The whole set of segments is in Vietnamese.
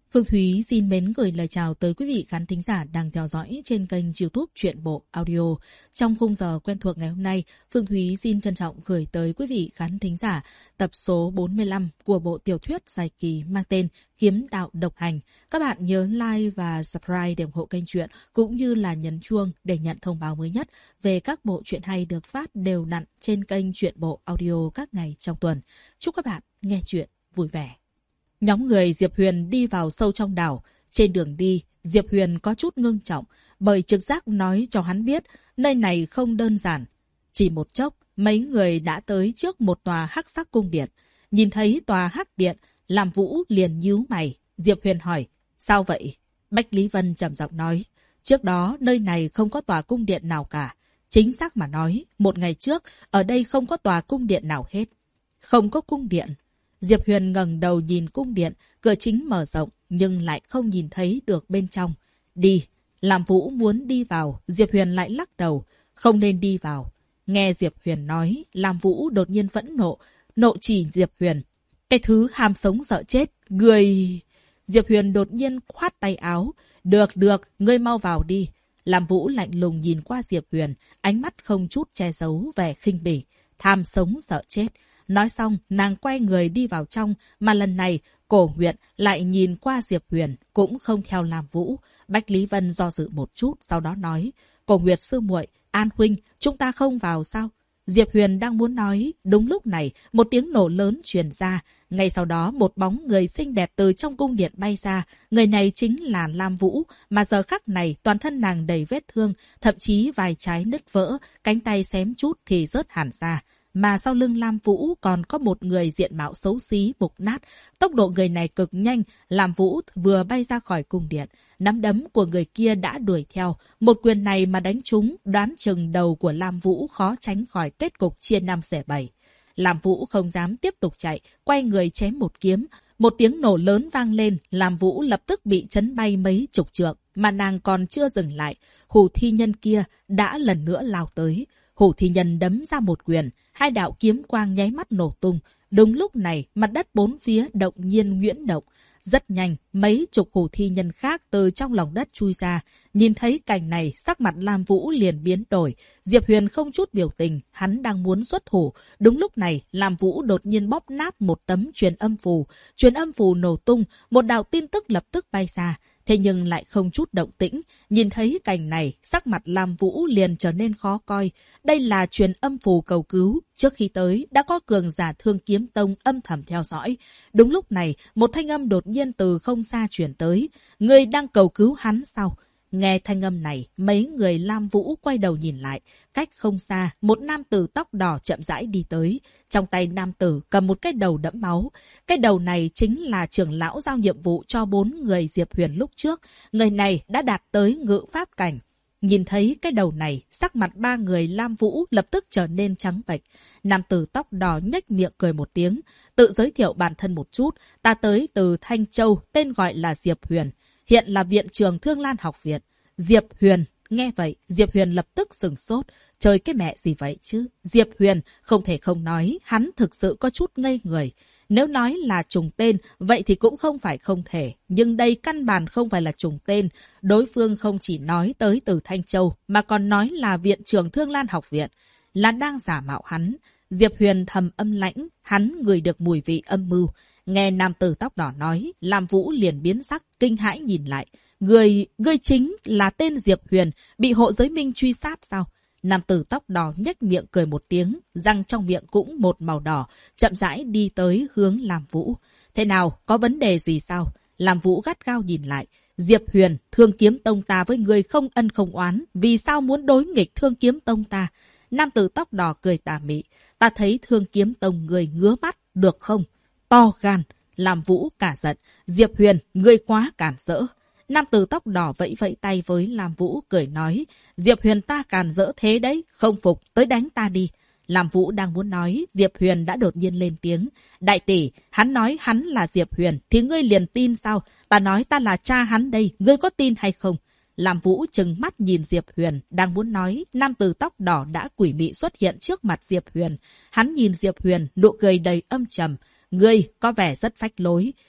Phương Thúy xin mến gửi lời chào tới quý vị khán thính giả đang theo dõi trên kênh YouTube Truyện Bộ Audio. Trong khung giờ quen thuộc ngày hôm nay, Phương Thúy xin trân trọng gửi tới quý vị khán thính giả tập số 45 của bộ tiểu thuyết dài kỳ mang tên Kiếm Đạo Độc Hành. Các bạn nhớ like và subscribe để ủng hộ kênh truyện cũng như là nhấn chuông để nhận thông báo mới nhất về các bộ truyện hay được phát đều đặn trên kênh Truyện Bộ Audio các ngày trong tuần. Chúc các bạn nghe truyện vui vẻ. Nhóm người Diệp Huyền đi vào sâu trong đảo. Trên đường đi, Diệp Huyền có chút ngưng trọng bởi trực giác nói cho hắn biết nơi này không đơn giản. Chỉ một chốc, mấy người đã tới trước một tòa hắc sắc cung điện. Nhìn thấy tòa hắc điện, Lam Vũ liền nhíu mày. Diệp Huyền hỏi, sao vậy? Bách Lý Vân trầm giọng nói, trước đó nơi này không có tòa cung điện nào cả. Chính xác mà nói, một ngày trước, ở đây không có tòa cung điện nào hết. Không có cung điện. Diệp Huyền ngẩng đầu nhìn cung điện, cửa chính mở rộng nhưng lại không nhìn thấy được bên trong. Đi, Lam Vũ muốn đi vào, Diệp Huyền lại lắc đầu, không nên đi vào. Nghe Diệp Huyền nói, Lam Vũ đột nhiên phẫn nộ, nộ chỉ Diệp Huyền. Cái thứ ham sống sợ chết, người... Diệp Huyền đột nhiên khoát tay áo. Được, ngươi mau vào đi. Lam Vũ lạnh lùng nhìn qua Diệp Huyền, ánh mắt không chút che giấu vẻ khinh bỉ. Tham sống sợ chết. Nói xong, nàng quay người đi vào trong, mà lần này, Cổ Nguyệt lại nhìn qua Diệp Huyền, cũng không theo Lam Vũ. Bách Lý Vân do dự một chút, sau đó nói, Cổ Nguyệt sư muội, An huynh, chúng ta không vào sao? Diệp Huyền đang muốn nói, đúng lúc này, một tiếng nổ lớn truyền ra. Ngay sau đó, một bóng người xinh đẹp từ trong cung điện bay ra. Người này chính là Lam Vũ, mà giờ khắc này toàn thân nàng đầy vết thương, thậm chí vài trái nứt vỡ, cánh tay xém chút thì rớt hẳn ra. Mà sau lưng Lam Vũ còn có một người diện mạo xấu xí, mục nát. Tốc độ người này cực nhanh, Lam Vũ vừa bay ra khỏi cung điện. Nắm đấm của người kia đã đuổi theo. Một quyền này mà đánh trúng, đoán chừng đầu của Lam Vũ khó tránh khỏi kết cục chia 5 xẻ 7. Lam Vũ không dám tiếp tục chạy, quay người chém một kiếm. Một tiếng nổ lớn vang lên, Lam Vũ lập tức bị chấn bay mấy chục trượng. Mà nàng còn chưa dừng lại, Hủ Thi Nhân kia đã lần nữa lao tới. Hủ Thi Nhân đấm ra một quyền, hai đạo kiếm quang nháy mắt nổ tung. Đúng lúc này, mặt đất bốn phía động nhiên nhuyễn động. Rất nhanh, mấy chục Hủ Thi Nhân khác từ trong lòng đất chui ra. Nhìn thấy cảnh này, sắc mặt Lam Vũ liền biến đổi. Diệp Huyền không chút biểu tình, hắn đang muốn xuất thủ. Đúng lúc này, Lam Vũ đột nhiên bóp nát một tấm truyền âm phù. Truyền âm phù nổ tung, một đạo tin tức lập tức bay ra. Thế nhưng lại không chút động tĩnh. Nhìn thấy cảnh này, sắc mặt Lam Vũ liền trở nên khó coi. Đây là truyền âm phù cầu cứu. Trước khi tới, đã có cường giả Thương Kiếm Tông âm thầm theo dõi. Đúng lúc này, một thanh âm đột nhiên từ không xa truyền tới. Người đang cầu cứu hắn sao? Nghe thanh âm này, mấy người Lam Vũ quay đầu nhìn lại. Cách không xa, một nam tử tóc đỏ chậm rãi đi tới. Trong tay nam tử cầm một cái đầu đẫm máu. Cái đầu này chính là trưởng lão giao nhiệm vụ cho 4 người Diệp Huyền lúc trước. Người này đã đạt tới ngự pháp cảnh. Nhìn thấy cái đầu này, sắc mặt 3 người Lam Vũ lập tức trở nên trắng bệch. Nam tử tóc đỏ nhếch miệng cười một tiếng. Tự giới thiệu bản thân một chút. Ta tới từ Thanh Châu, tên gọi là Diệp Huyền. Hiện là viện trường Thương Lan học viện. Diệp Huyền, nghe vậy, Diệp Huyền lập tức sửng sốt. Trời cái mẹ gì vậy chứ? Diệp Huyền, không thể không nói, hắn thực sự có chút ngây người. Nếu nói là trùng tên, vậy thì cũng không phải không thể. Nhưng đây căn bản không phải là trùng tên. Đối phương không chỉ nói tới từ Thanh Châu, mà còn nói là viện trường Thương Lan học viện. Là đang giả mạo hắn. Diệp Huyền thầm âm lãnh, hắn ngửi được mùi vị âm mưu. Nghe nam tử tóc đỏ nói, Lam Vũ liền biến sắc, kinh hãi nhìn lại. Ngươi chính là tên Diệp Huyền, bị hộ giới minh truy sát sao? Nam tử tóc đỏ nhếch miệng cười một tiếng, răng trong miệng cũng một màu đỏ, chậm rãi đi tới hướng Lam Vũ. Thế nào, có vấn đề gì sao? Lam Vũ gắt gao nhìn lại. Diệp Huyền, Thương Kiếm Tông ta với ngươi không ân không oán, vì sao muốn đối nghịch Thương Kiếm Tông ta? Nam tử tóc đỏ cười tà mị. Ta thấy Thương Kiếm Tông người ngứa mắt, được không? To gan. Lam Vũ cả giận. Diệp Huyền, ngươi quá cản rỡ. Nam tử tóc đỏ vẫy vẫy tay với Lam Vũ cười nói. Diệp Huyền ta cản rỡ thế đấy. Không phục, tới đánh ta đi. Lam Vũ đang muốn nói, Diệp Huyền đã đột nhiên lên tiếng. Đại tỷ, hắn nói hắn là Diệp Huyền, thì ngươi liền tin sao? Ta nói ta là cha hắn đây, ngươi có tin hay không? Lam Vũ trừng mắt nhìn Diệp Huyền, đang muốn nói, nam tử tóc đỏ đã quỷ mị xuất hiện trước mặt Diệp Huyền. Hắn nhìn Diệp Huyền, nụ cười đầy âm trầm. Ngươi có vẻ rất phách lối.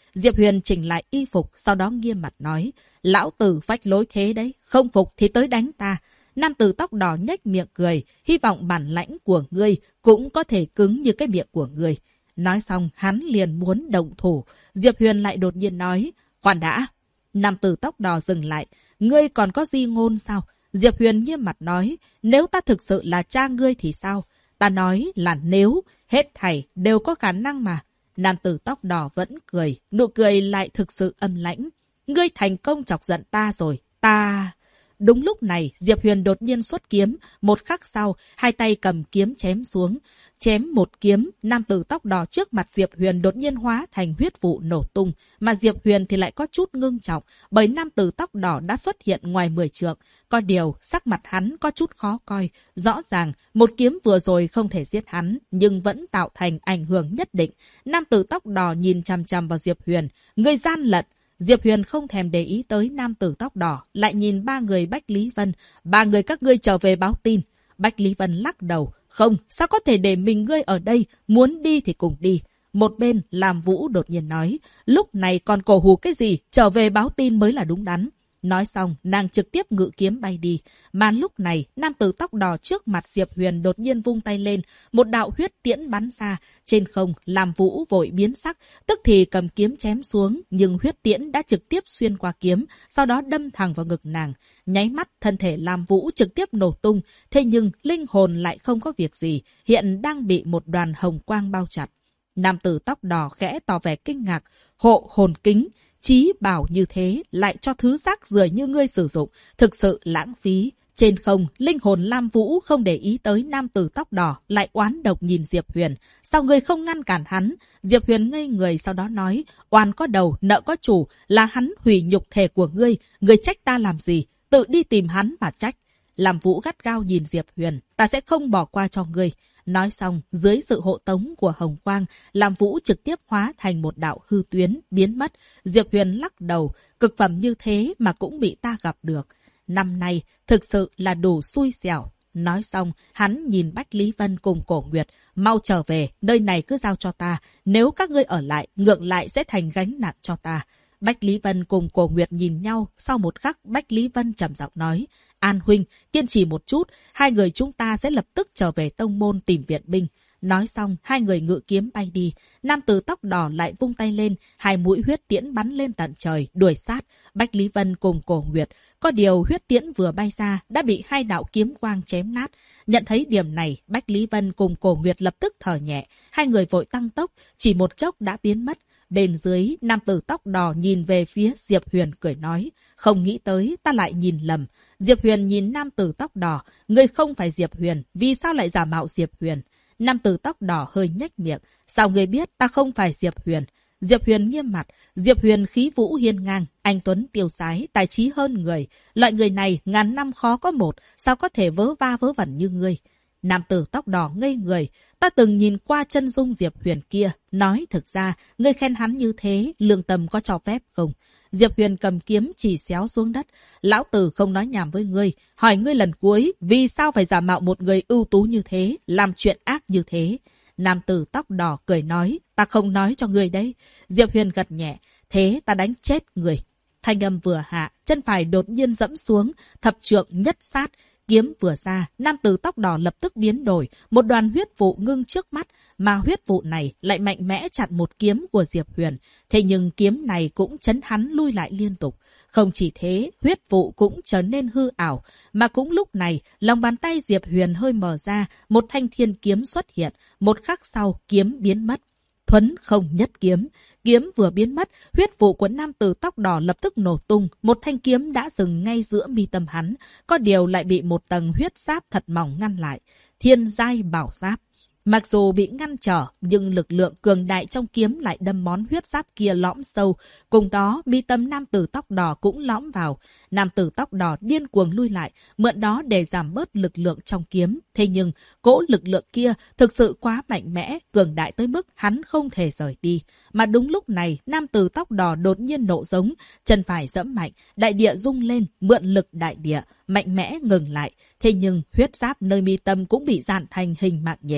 Diệp Huyền chỉnh lại y phục, sau đó nghiêm mặt nói, lão tử phách lối thế đấy, không phục thì tới đánh ta. Nam tử tóc đỏ nhếch miệng cười, hy vọng bản lãnh của ngươi cũng có thể cứng như cái miệng của ngươi. Nói xong, hắn liền muốn động thủ. Diệp Huyền lại đột nhiên nói, khoan đã. Nam tử tóc đỏ dừng lại, ngươi còn có di ngôn sao? Diệp Huyền nghiêm mặt nói, nếu ta thực sự là cha ngươi thì sao? Ta nói là nếu, hết thảy đều có khả năng mà. Nam tử tóc đỏ vẫn cười, nụ cười lại thực sự âm lãnh. Ngươi thành công chọc giận ta rồi, ta... Đúng lúc này, Diệp Huyền đột nhiên xuất kiếm, một khắc sau, hai tay cầm kiếm chém xuống. Chém một kiếm, nam tử tóc đỏ trước mặt Diệp Huyền đột nhiên hóa thành huyết vụ nổ tung, mà Diệp Huyền thì lại có chút ngưng trọng, bởi nam tử tóc đỏ đã xuất hiện ngoài 10 trượng. Có điều, sắc mặt hắn có chút khó coi, rõ ràng, một kiếm vừa rồi không thể giết hắn, nhưng vẫn tạo thành ảnh hưởng nhất định. Nam tử tóc đỏ nhìn chằm chằm vào Diệp Huyền, người gian lận. Diệp Huyền không thèm để ý tới nam tử tóc đỏ, lại nhìn ba người Bách Lý Vân. Ba người các ngươi trở về báo tin. Bách Lý Vân lắc đầu. Không, sao có thể để mình ngươi ở đây, muốn đi thì cùng đi. Một bên, Lam Vũ đột nhiên nói, lúc này còn cổ hù cái gì, trở về báo tin mới là đúng đắn. Nói xong, nàng trực tiếp ngự kiếm bay đi. Mà lúc này, nam tử tóc đỏ trước mặt Diệp Huyền đột nhiên vung tay lên, một đạo huyết tiễn bắn ra. Trên không, Lam Vũ vội biến sắc, tức thì cầm kiếm chém xuống, nhưng huyết tiễn đã trực tiếp xuyên qua kiếm, sau đó đâm thẳng vào ngực nàng. Nháy mắt, thân thể Lam Vũ trực tiếp nổ tung, thế nhưng linh hồn lại không có việc gì, hiện đang bị một đoàn hồng quang bao chặt. Nam tử tóc đỏ khẽ tỏ vẻ kinh ngạc, hộ hồn kính. Chí bảo như thế lại cho thứ rác rưởi như ngươi sử dụng, thực sự lãng phí. Trên không, linh hồn Lam Vũ không để ý tới nam tử tóc đỏ, lại oán độc nhìn Diệp Huyền. Sao ngươi không ngăn cản hắn? Diệp Huyền ngây người sau đó nói, oan có đầu, nợ có chủ, là hắn hủy nhục thể của ngươi, ngươi trách ta làm gì? Tự đi tìm hắn mà trách. Lam Vũ gắt gao nhìn Diệp Huyền, ta sẽ không bỏ qua cho ngươi. Nói xong, dưới sự hộ tống của Hồng Quang, Lam Vũ trực tiếp hóa thành một đạo hư tuyến, biến mất. Diệp Huyền lắc đầu, cực phẩm như thế mà cũng bị ta gặp được. Năm nay, thực sự là đủ xui xẻo. Nói xong, hắn nhìn Bách Lý Vân cùng Cổ Nguyệt, mau trở về, nơi này cứ giao cho ta. Nếu các ngươi ở lại, ngược lại sẽ thành gánh nặng cho ta. Bách Lý Vân cùng Cổ Nguyệt nhìn nhau, sau một khắc Bách Lý Vân trầm giọng nói, An huynh, kiên trì một chút, hai người chúng ta sẽ lập tức trở về tông môn tìm viện binh. Nói xong, hai người ngự kiếm bay đi. Nam tử tóc đỏ lại vung tay lên, hai mũi huyết tiễn bắn lên tận trời, đuổi sát Bách Lý Vân cùng Cổ Nguyệt. Có điều huyết tiễn vừa bay ra, đã bị hai đạo kiếm quang chém nát. Nhận thấy điểm này, Bách Lý Vân cùng Cổ Nguyệt lập tức thở nhẹ. Hai người vội tăng tốc, chỉ một chốc đã biến mất. Bên dưới, nam tử tóc đỏ nhìn về phía Diệp Huyền cười nói, không nghĩ tới ta lại nhìn lầm. Diệp Huyền nhìn nam tử tóc đỏ, ngươi không phải Diệp Huyền, vì sao lại giả mạo Diệp Huyền? Nam tử tóc đỏ hơi nhếch miệng, sao ngươi biết ta không phải Diệp Huyền? Diệp Huyền nghiêm mặt, Diệp Huyền khí vũ hiên ngang, anh tuấn tiêu sái, tài trí hơn người. Loại người này ngàn năm khó có một, sao có thể vớ va vớ vẩn như ngươi? Nam tử tóc đỏ ngây người, ta từng nhìn qua chân dung Diệp Huyền kia, nói thực ra, ngươi khen hắn như thế, lương tâm có cho phép không? Diệp Huyền cầm kiếm chỉ xéo xuống đất, lão tử không nói nhảm với ngươi, hỏi ngươi lần cuối, vì sao phải giả mạo một người ưu tú như thế, làm chuyện ác như thế? Nam tử tóc đỏ cười nói, ta không nói cho ngươi đấy. Diệp Huyền gật nhẹ, thế ta đánh chết người. Thanh âm vừa hạ, chân phải đột nhiên dẫm xuống, thập trượng nhất sát. Kiếm vừa ra, nam tử tóc đỏ lập tức biến đổi, một đoàn huyết vụ ngưng trước mắt, mà huyết vụ này lại mạnh mẽ chặn một kiếm của Diệp Huyền. Thế nhưng kiếm này cũng chấn hắn lui lại liên tục. Không chỉ thế, huyết vụ cũng trở nên hư ảo, mà cũng lúc này, lòng bàn tay Diệp Huyền hơi mở ra, một thanh thiên kiếm xuất hiện, một khắc sau kiếm biến mất. Thuấn không nhất kiếm. Kiếm vừa biến mất, huyết vụ của nam tử tóc đỏ lập tức nổ tung, một thanh kiếm đã dừng ngay giữa mi tâm hắn, có điều lại bị một tầng huyết giáp thật mỏng ngăn lại. Thiên giai bảo giáp. Mặc dù bị ngăn trở, nhưng lực lượng cường đại trong kiếm lại đâm món huyết giáp kia lõm sâu. Cùng đó, mi tâm nam tử tóc đỏ cũng lõm vào. Nam tử tóc đỏ điên cuồng lui lại, mượn đó để giảm bớt lực lượng trong kiếm. Thế nhưng, cỗ lực lượng kia thực sự quá mạnh mẽ, cường đại tới mức hắn không thể rời đi. Mà đúng lúc này, nam tử tóc đỏ đột nhiên nộ giống, chân phải giẫm mạnh, đại địa rung lên, mượn lực đại địa, mạnh mẽ ngừng lại. Thế nhưng, huyết giáp nơi mi tâm cũng bị dạn thành hình mạng nhện.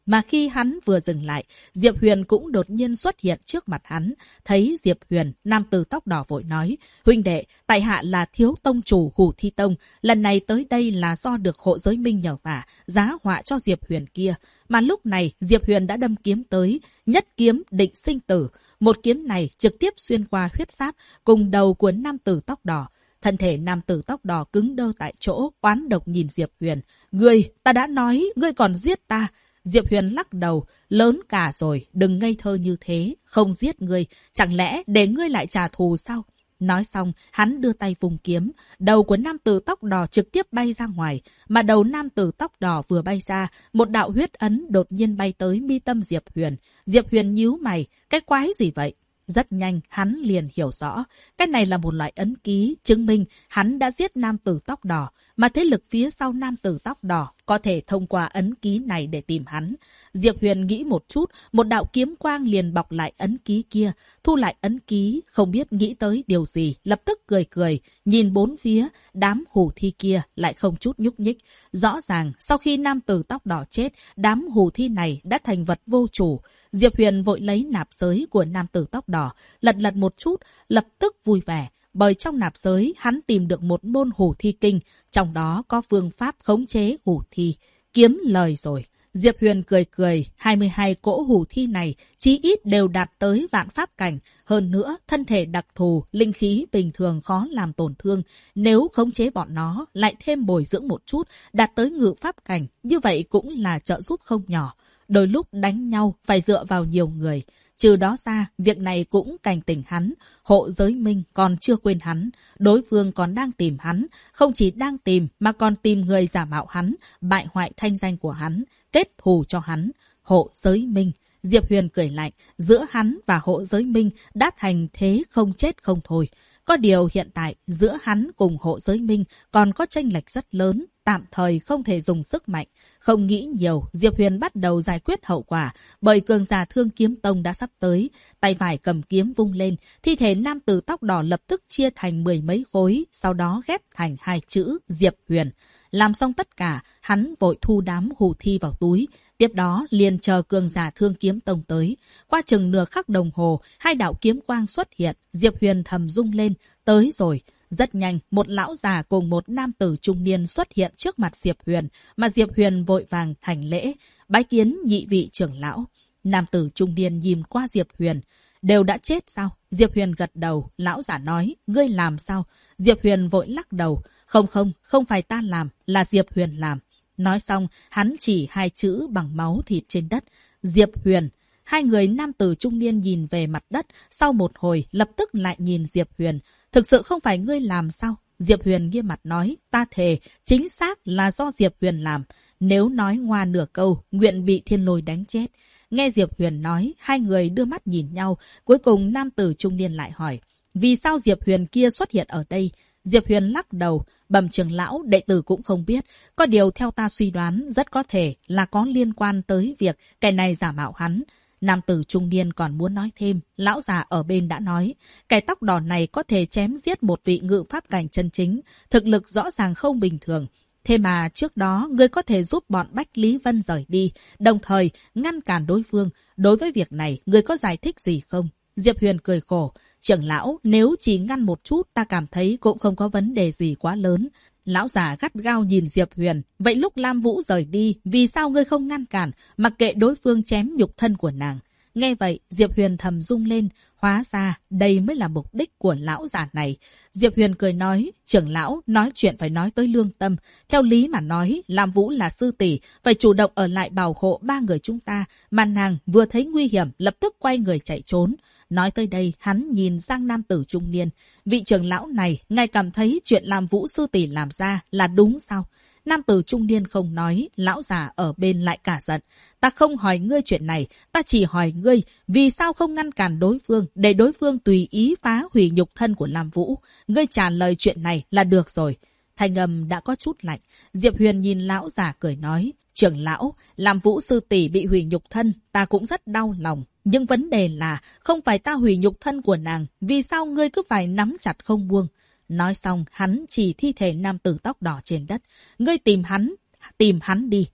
Mà khi hắn vừa dừng lại, Diệp Huyền cũng đột nhiên xuất hiện trước mặt hắn. Thấy Diệp Huyền, nam tử tóc đỏ vội nói, huynh đệ, tại hạ là thiếu tông chủ Hủ Thi Tông. Lần này tới đây là do được Hộ Giới Minh nhờ vả, giá họa cho Diệp Huyền kia. Mà lúc này, Diệp Huyền đã đâm kiếm tới, nhất kiếm định sinh tử. Một kiếm này trực tiếp xuyên qua huyết giáp cùng đầu của nam tử tóc đỏ. Thân thể nam tử tóc đỏ cứng đơ tại chỗ, oán độc nhìn Diệp Huyền. Ngươi, ta đã nói, ngươi còn giết ta. Diệp Huyền lắc đầu, lớn cả rồi, đừng ngây thơ như thế, không giết ngươi, chẳng lẽ để ngươi lại trả thù sao? Nói xong, hắn đưa tay vùng kiếm, đầu của nam tử tóc đỏ trực tiếp bay ra ngoài, mà đầu nam tử tóc đỏ vừa bay ra, một đạo huyết ấn đột nhiên bay tới mi tâm Diệp Huyền. Diệp Huyền nhíu mày, cái quái gì vậy? Rất nhanh, hắn liền hiểu rõ, cái này là một loại ấn ký, chứng minh hắn đã giết nam tử tóc đỏ, mà thế lực phía sau nam tử tóc đỏ có thể thông qua ấn ký này để tìm hắn. Diệp Huyền nghĩ một chút, một đạo kiếm quang liền bọc lại ấn ký kia, thu lại ấn ký, không biết nghĩ tới điều gì, lập tức cười cười, nhìn bốn phía, đám hủ thi kia lại không chút nhúc nhích. Rõ ràng, sau khi nam tử tóc đỏ chết, đám hủ thi này đã thành vật vô chủ. Diệp Huyền vội lấy nạp giới của nam tử tóc đỏ, lật lật một chút, lập tức vui vẻ. Bởi trong nạp giới, hắn tìm được một môn hủ thi kinh, trong đó có phương pháp khống chế hủ thi. Kiếm lời rồi. Diệp Huyền cười cười, 22 cỗ hủ thi này chí ít đều đạt tới vạn pháp cảnh. Hơn nữa, thân thể đặc thù, linh khí bình thường khó làm tổn thương. Nếu khống chế bọn nó, lại thêm bồi dưỡng một chút, đạt tới ngự pháp cảnh, như vậy cũng là trợ giúp không nhỏ. Đôi lúc đánh nhau phải dựa vào nhiều người. Trừ đó ra, việc này cũng cảnh tỉnh hắn. Hộ Giới Minh còn chưa quên hắn. Đối phương còn đang tìm hắn. Không chỉ đang tìm mà còn tìm người giả mạo hắn, bại hoại thanh danh của hắn, kết thù cho hắn. Hộ Giới Minh. Diệp Huyền cười lạnh. Giữa hắn và Hộ Giới Minh đã thành thế không chết không thôi. Có điều hiện tại giữa hắn cùng Hộ Giới Minh còn có chênh lệch rất lớn, tạm thời không thể dùng sức mạnh. Không nghĩ nhiều, Diệp Huyền bắt đầu giải quyết hậu quả, bởi cường giả Thương Kiếm Tông đã sắp tới. Tay phải cầm kiếm vung lên, thi thể nam tử tóc đỏ lập tức chia thành 10 mấy khối, sau đó ghép thành 2 chữ Diệp Huyền. Làm xong tất cả, hắn vội thu đám hủ thi vào túi. Tiếp đó liền chờ cường giả Thương Kiếm Tông tới. Qua chừng nửa khắc đồng hồ, 2 đạo kiếm quang xuất hiện. Diệp Huyền thầm rung lên, tới rồi. Rất nhanh, một lão già cùng một nam tử trung niên xuất hiện trước mặt Diệp Huyền, mà Diệp Huyền vội vàng hành lễ, bái kiến nhị vị trưởng lão. Nam tử trung niên nhìn qua Diệp Huyền, đều đã chết sao? Diệp Huyền gật đầu, lão giả nói, ngươi làm sao? Diệp Huyền vội lắc đầu, không phải ta làm, là Diệp Huyền làm. Nói xong, hắn chỉ 2 chữ bằng máu thịt trên đất, Diệp Huyền. 2 người nam tử trung niên nhìn về mặt đất, sau một hồi lập tức lại nhìn Diệp Huyền. Thực sự không phải ngươi làm sao? Diệp Huyền nghiêm mặt nói, ta thề, chính xác là do Diệp Huyền làm. Nếu nói ngoa nửa câu, nguyện bị thiên lôi đánh chết. Nghe Diệp Huyền nói, 2 người đưa mắt nhìn nhau, cuối cùng nam tử trung niên lại hỏi, vì sao Diệp Huyền kia xuất hiện ở đây? Diệp Huyền lắc đầu, bẩm trưởng lão, đệ tử cũng không biết. Có điều theo ta suy đoán, rất có thể là có liên quan tới việc cái này giả mạo hắn. Nam tử trung niên còn muốn nói thêm, lão già ở bên đã nói, cái tóc đỏ này có thể chém giết một vị ngự pháp cảnh chân chính, thực lực rõ ràng không bình thường. Thế mà trước đó, ngươi có thể giúp bọn Bách Lý Vân rời đi, đồng thời ngăn cản đối phương. Đối với việc này, ngươi có giải thích gì không? Diệp Huyền cười khổ, trưởng lão, nếu chỉ ngăn một chút, ta cảm thấy cũng không có vấn đề gì quá lớn. Lão già gắt gao nhìn Diệp Huyền, vậy lúc Lam Vũ rời đi, vì sao ngươi không ngăn cản, mặc kệ đối phương chém nhục thân của nàng? Nghe vậy, Diệp Huyền thầm rung lên, hóa ra đây mới là mục đích của lão già này. Diệp Huyền cười nói, trưởng lão, nói chuyện phải nói tới lương tâm. Theo lý mà nói, Lam Vũ là sư tỷ, phải chủ động ở lại bảo hộ 3 người chúng ta, mà nàng vừa thấy nguy hiểm, lập tức quay người chạy trốn. Nói tới đây, hắn nhìn sang nam tử trung niên. Vị trưởng lão này, ngài cảm thấy chuyện Lam Vũ sư tỷ làm ra là đúng sao? Nam tử trung niên không nói, lão già ở bên lại cả giận. Ta không hỏi ngươi chuyện này, ta chỉ hỏi ngươi, vì sao không ngăn cản đối phương, để đối phương tùy ý phá hủy nhục thân của Lam Vũ? Ngươi trả lời chuyện này là được rồi. Thanh âm đã có chút lạnh. Diệp Huyền nhìn lão già cười nói, trưởng lão, Lam Vũ sư tỷ bị hủy nhục thân, ta cũng rất đau lòng. Nhưng vấn đề là, không phải ta hủy nhục thân của nàng, vì sao ngươi cứ phải nắm chặt không buông? Nói xong, hắn chỉ thi thể nam tử tóc đỏ trên đất. Ngươi tìm hắn đi.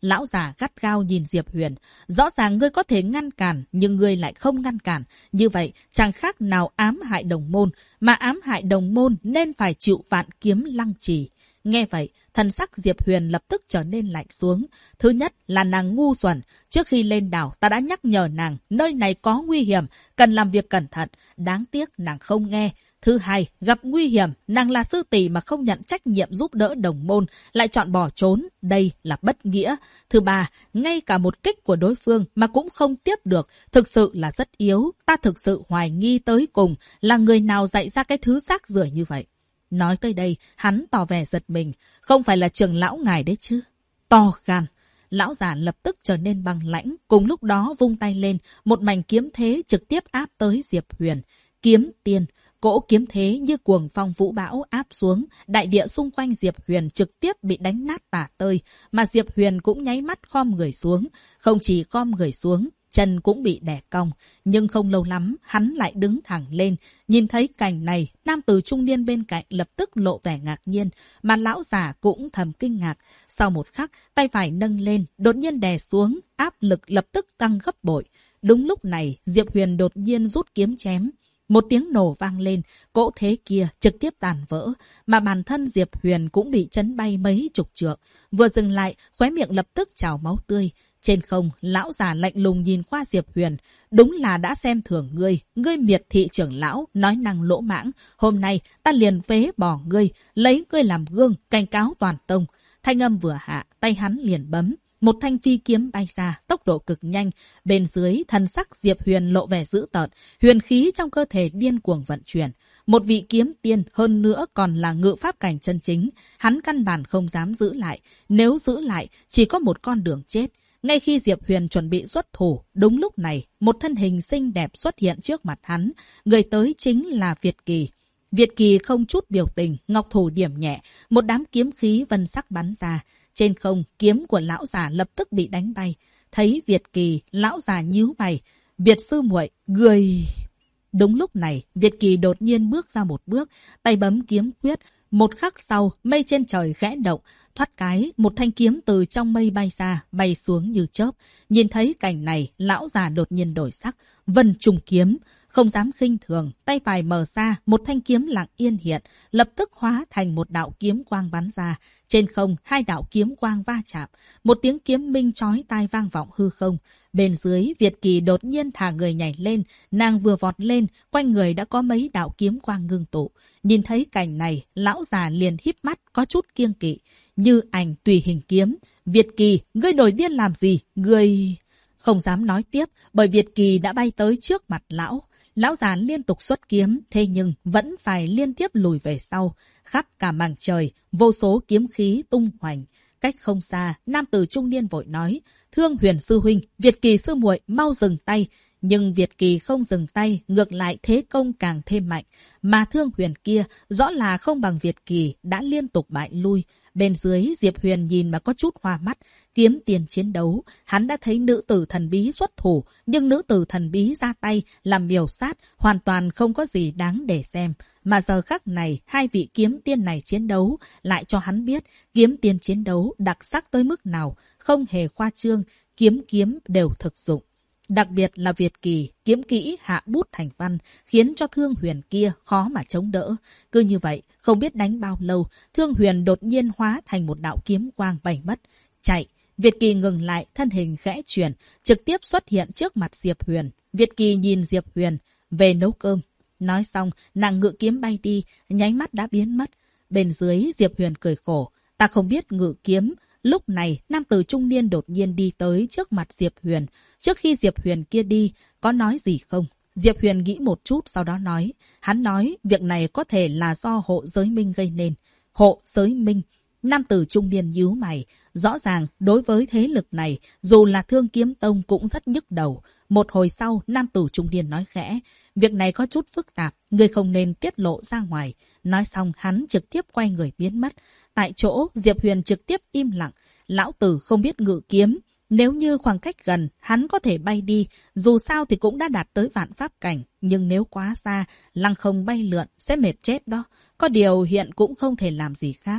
Lão già gắt gao nhìn Diệp Huyền. Rõ ràng ngươi có thể ngăn cản, nhưng ngươi lại không ngăn cản. Như vậy, chẳng khác nào ám hại đồng môn, mà ám hại đồng môn nên phải chịu vạn kiếm lăng trì. Nghe vậy, thần sắc Diệp Huyền lập tức trở nên lạnh xuống. Thứ nhất là nàng ngu xuẩn. Trước khi lên đảo, ta đã nhắc nhở nàng, nơi này có nguy hiểm, cần làm việc cẩn thận. Đáng tiếc nàng không nghe. Thứ hai, gặp nguy hiểm, nàng là sư tỷ mà không nhận trách nhiệm giúp đỡ đồng môn, lại chọn bỏ trốn. Đây là bất nghĩa. Thứ ba, ngay cả một kích của đối phương mà cũng không tiếp được, thực sự là rất yếu. Ta thực sự hoài nghi tới cùng là người nào dạy ra cái thứ rác rưởi như vậy. Nói tới đây, hắn tỏ vẻ giật mình. Không phải là trưởng lão ngài đấy chứ? To gan. Lão già lập tức trở nên băng lãnh. Cùng lúc đó vung tay lên, một mảnh kiếm thế trực tiếp áp tới Diệp Huyền. Kiếm tiên. Cỗ kiếm thế như cuồng phong vũ bão áp xuống. Đại địa xung quanh Diệp Huyền trực tiếp bị đánh nát tả tơi. Mà Diệp Huyền cũng nháy mắt khom người xuống. Không chỉ khom người xuống, chân cũng bị đè cong. Nhưng không lâu lắm, hắn lại đứng thẳng lên. Nhìn thấy cảnh này, nam tử trung niên bên cạnh lập tức lộ vẻ ngạc nhiên, mà lão già cũng thầm kinh ngạc. Sau một khắc, tay phải nâng lên, đột nhiên đè xuống, áp lực lập tức tăng gấp bội. Đúng lúc này, Diệp Huyền đột nhiên rút kiếm chém. Một tiếng nổ vang lên, cỗ thế kia trực tiếp tàn vỡ, mà bản thân Diệp Huyền cũng bị chấn bay mấy chục trượng. Vừa dừng lại, khóe miệng lập tức trào máu tươi. Trên không, lão già lạnh lùng nhìn qua Diệp Huyền. Đúng là đã xem thường ngươi, ngươi miệt thị trưởng lão, nói năng lỗ mãng. Hôm nay, ta liền phế bỏ ngươi, lấy ngươi làm gương, cảnh cáo toàn tông. Thanh âm vừa hạ, tay hắn liền bấm. Một thanh phi kiếm bay ra, tốc độ cực nhanh. Bên dưới, thần sắc Diệp Huyền lộ vẻ dữ tợn, huyền khí trong cơ thể điên cuồng vận chuyển. Một vị kiếm tiên, hơn nữa còn là ngự pháp cảnh chân chính. Hắn căn bản không dám giữ lại. Nếu giữ lại, chỉ có một con đường chết. Ngay khi Diệp Huyền chuẩn bị xuất thủ, đúng lúc này, một thân hình xinh đẹp xuất hiện trước mặt hắn. Người tới chính là Việt Kỳ. Việt Kỳ không chút biểu tình, ngọc thủ điểm nhẹ, một đám kiếm khí vân sắc bắn ra. Trên không, kiếm của lão già lập tức bị đánh bay. Thấy Việt Kỳ, lão già nhíu mày. Việt sư muội, người... Đúng lúc này, Việt Kỳ đột nhiên bước ra một bước, tay bấm kiếm quyết. Một khắc sau, mây trên trời khẽ động. Thoát cái, một thanh kiếm từ trong mây bay ra, bay xuống như chớp. Nhìn thấy cảnh này, lão già đột nhiên đổi sắc. Vân trùng kiếm. Không dám khinh thường, tay phải mở ra, một thanh kiếm lặng yên hiện, lập tức hóa thành một đạo kiếm quang bắn ra. Trên không, hai đạo kiếm quang va chạm, một tiếng kiếm minh chói tai vang vọng hư không. Bên dưới, Việt Kỳ đột nhiên thả người nhảy lên, nàng vừa vọt lên, quanh người đã có mấy đạo kiếm quang ngưng tụ. Nhìn thấy cảnh này, lão già liền híp mắt, có chút kiêng kỵ. Như ảnh tùy hình kiếm. Việt Kỳ, ngươi nổi điên làm gì? Ngươi... Không dám nói tiếp, bởi Việt Kỳ đã bay tới trước mặt lão. Lão già liên tục xuất kiếm, thế nhưng vẫn phải liên tiếp lùi về sau. Khắp cả màn trời, vô số kiếm khí tung hoành. Cách không xa, nam tử trung niên vội nói, Thương Huyền sư huynh, Việt Kỳ sư muội mau dừng tay. Nhưng Việt Kỳ không dừng tay, ngược lại thế công càng thêm mạnh. Mà Thương Huyền kia, rõ là không bằng Việt Kỳ, đã liên tục bại lui. Bên dưới, Diệp Huyền nhìn mà có chút hoa mắt. Kiếm tiền chiến đấu, hắn đã thấy nữ tử thần bí xuất thủ, nhưng nữ tử thần bí ra tay, làm miểu sát, hoàn toàn không có gì đáng để xem. Mà giờ khắc này, hai vị kiếm tiên này chiến đấu, lại cho hắn biết, kiếm tiên chiến đấu đặc sắc tới mức nào, không hề khoa trương, kiếm đều thực dụng. Đặc biệt là Việt Kỳ, kiếm kỹ hạ bút thành văn, khiến cho Thương Huyền kia khó mà chống đỡ. Cứ như vậy, không biết đánh bao lâu, Thương Huyền đột nhiên hóa thành một đạo kiếm quang bay mất. Chạy, Việt Kỳ ngừng lại, thân hình khẽ chuyển, trực tiếp xuất hiện trước mặt Diệp Huyền. Việt Kỳ nhìn Diệp Huyền, về nấu cơm. Nói xong, nàng ngự kiếm bay đi, nháy mắt đã biến mất. Bên dưới, Diệp Huyền cười khổ, ta không biết ngự kiếm. Lúc này, nam tử trung niên đột nhiên đi tới trước mặt Diệp Huyền. Trước khi Diệp Huyền kia đi, có nói gì không? Diệp Huyền nghĩ một chút sau đó nói. Hắn nói, việc này có thể là do hộ giới minh gây nên. Hộ giới minh. Nam tử trung niên nhíu mày. Rõ ràng, đối với thế lực này, dù là Thương Kiếm Tông cũng rất nhức đầu. Một hồi sau, nam tử trung niên nói khẽ. Việc này có chút phức tạp, người không nên tiết lộ ra ngoài. Nói xong, hắn trực tiếp quay người biến mất. Tại chỗ, Diệp Huyền trực tiếp im lặng. Lão tử không biết ngự kiếm. Nếu như khoảng cách gần, hắn có thể bay đi. Dù sao thì cũng đã đạt tới vạn pháp cảnh. Nhưng nếu quá xa, lăng không bay lượn, sẽ mệt chết đó. Có điều hiện cũng không thể làm gì khác.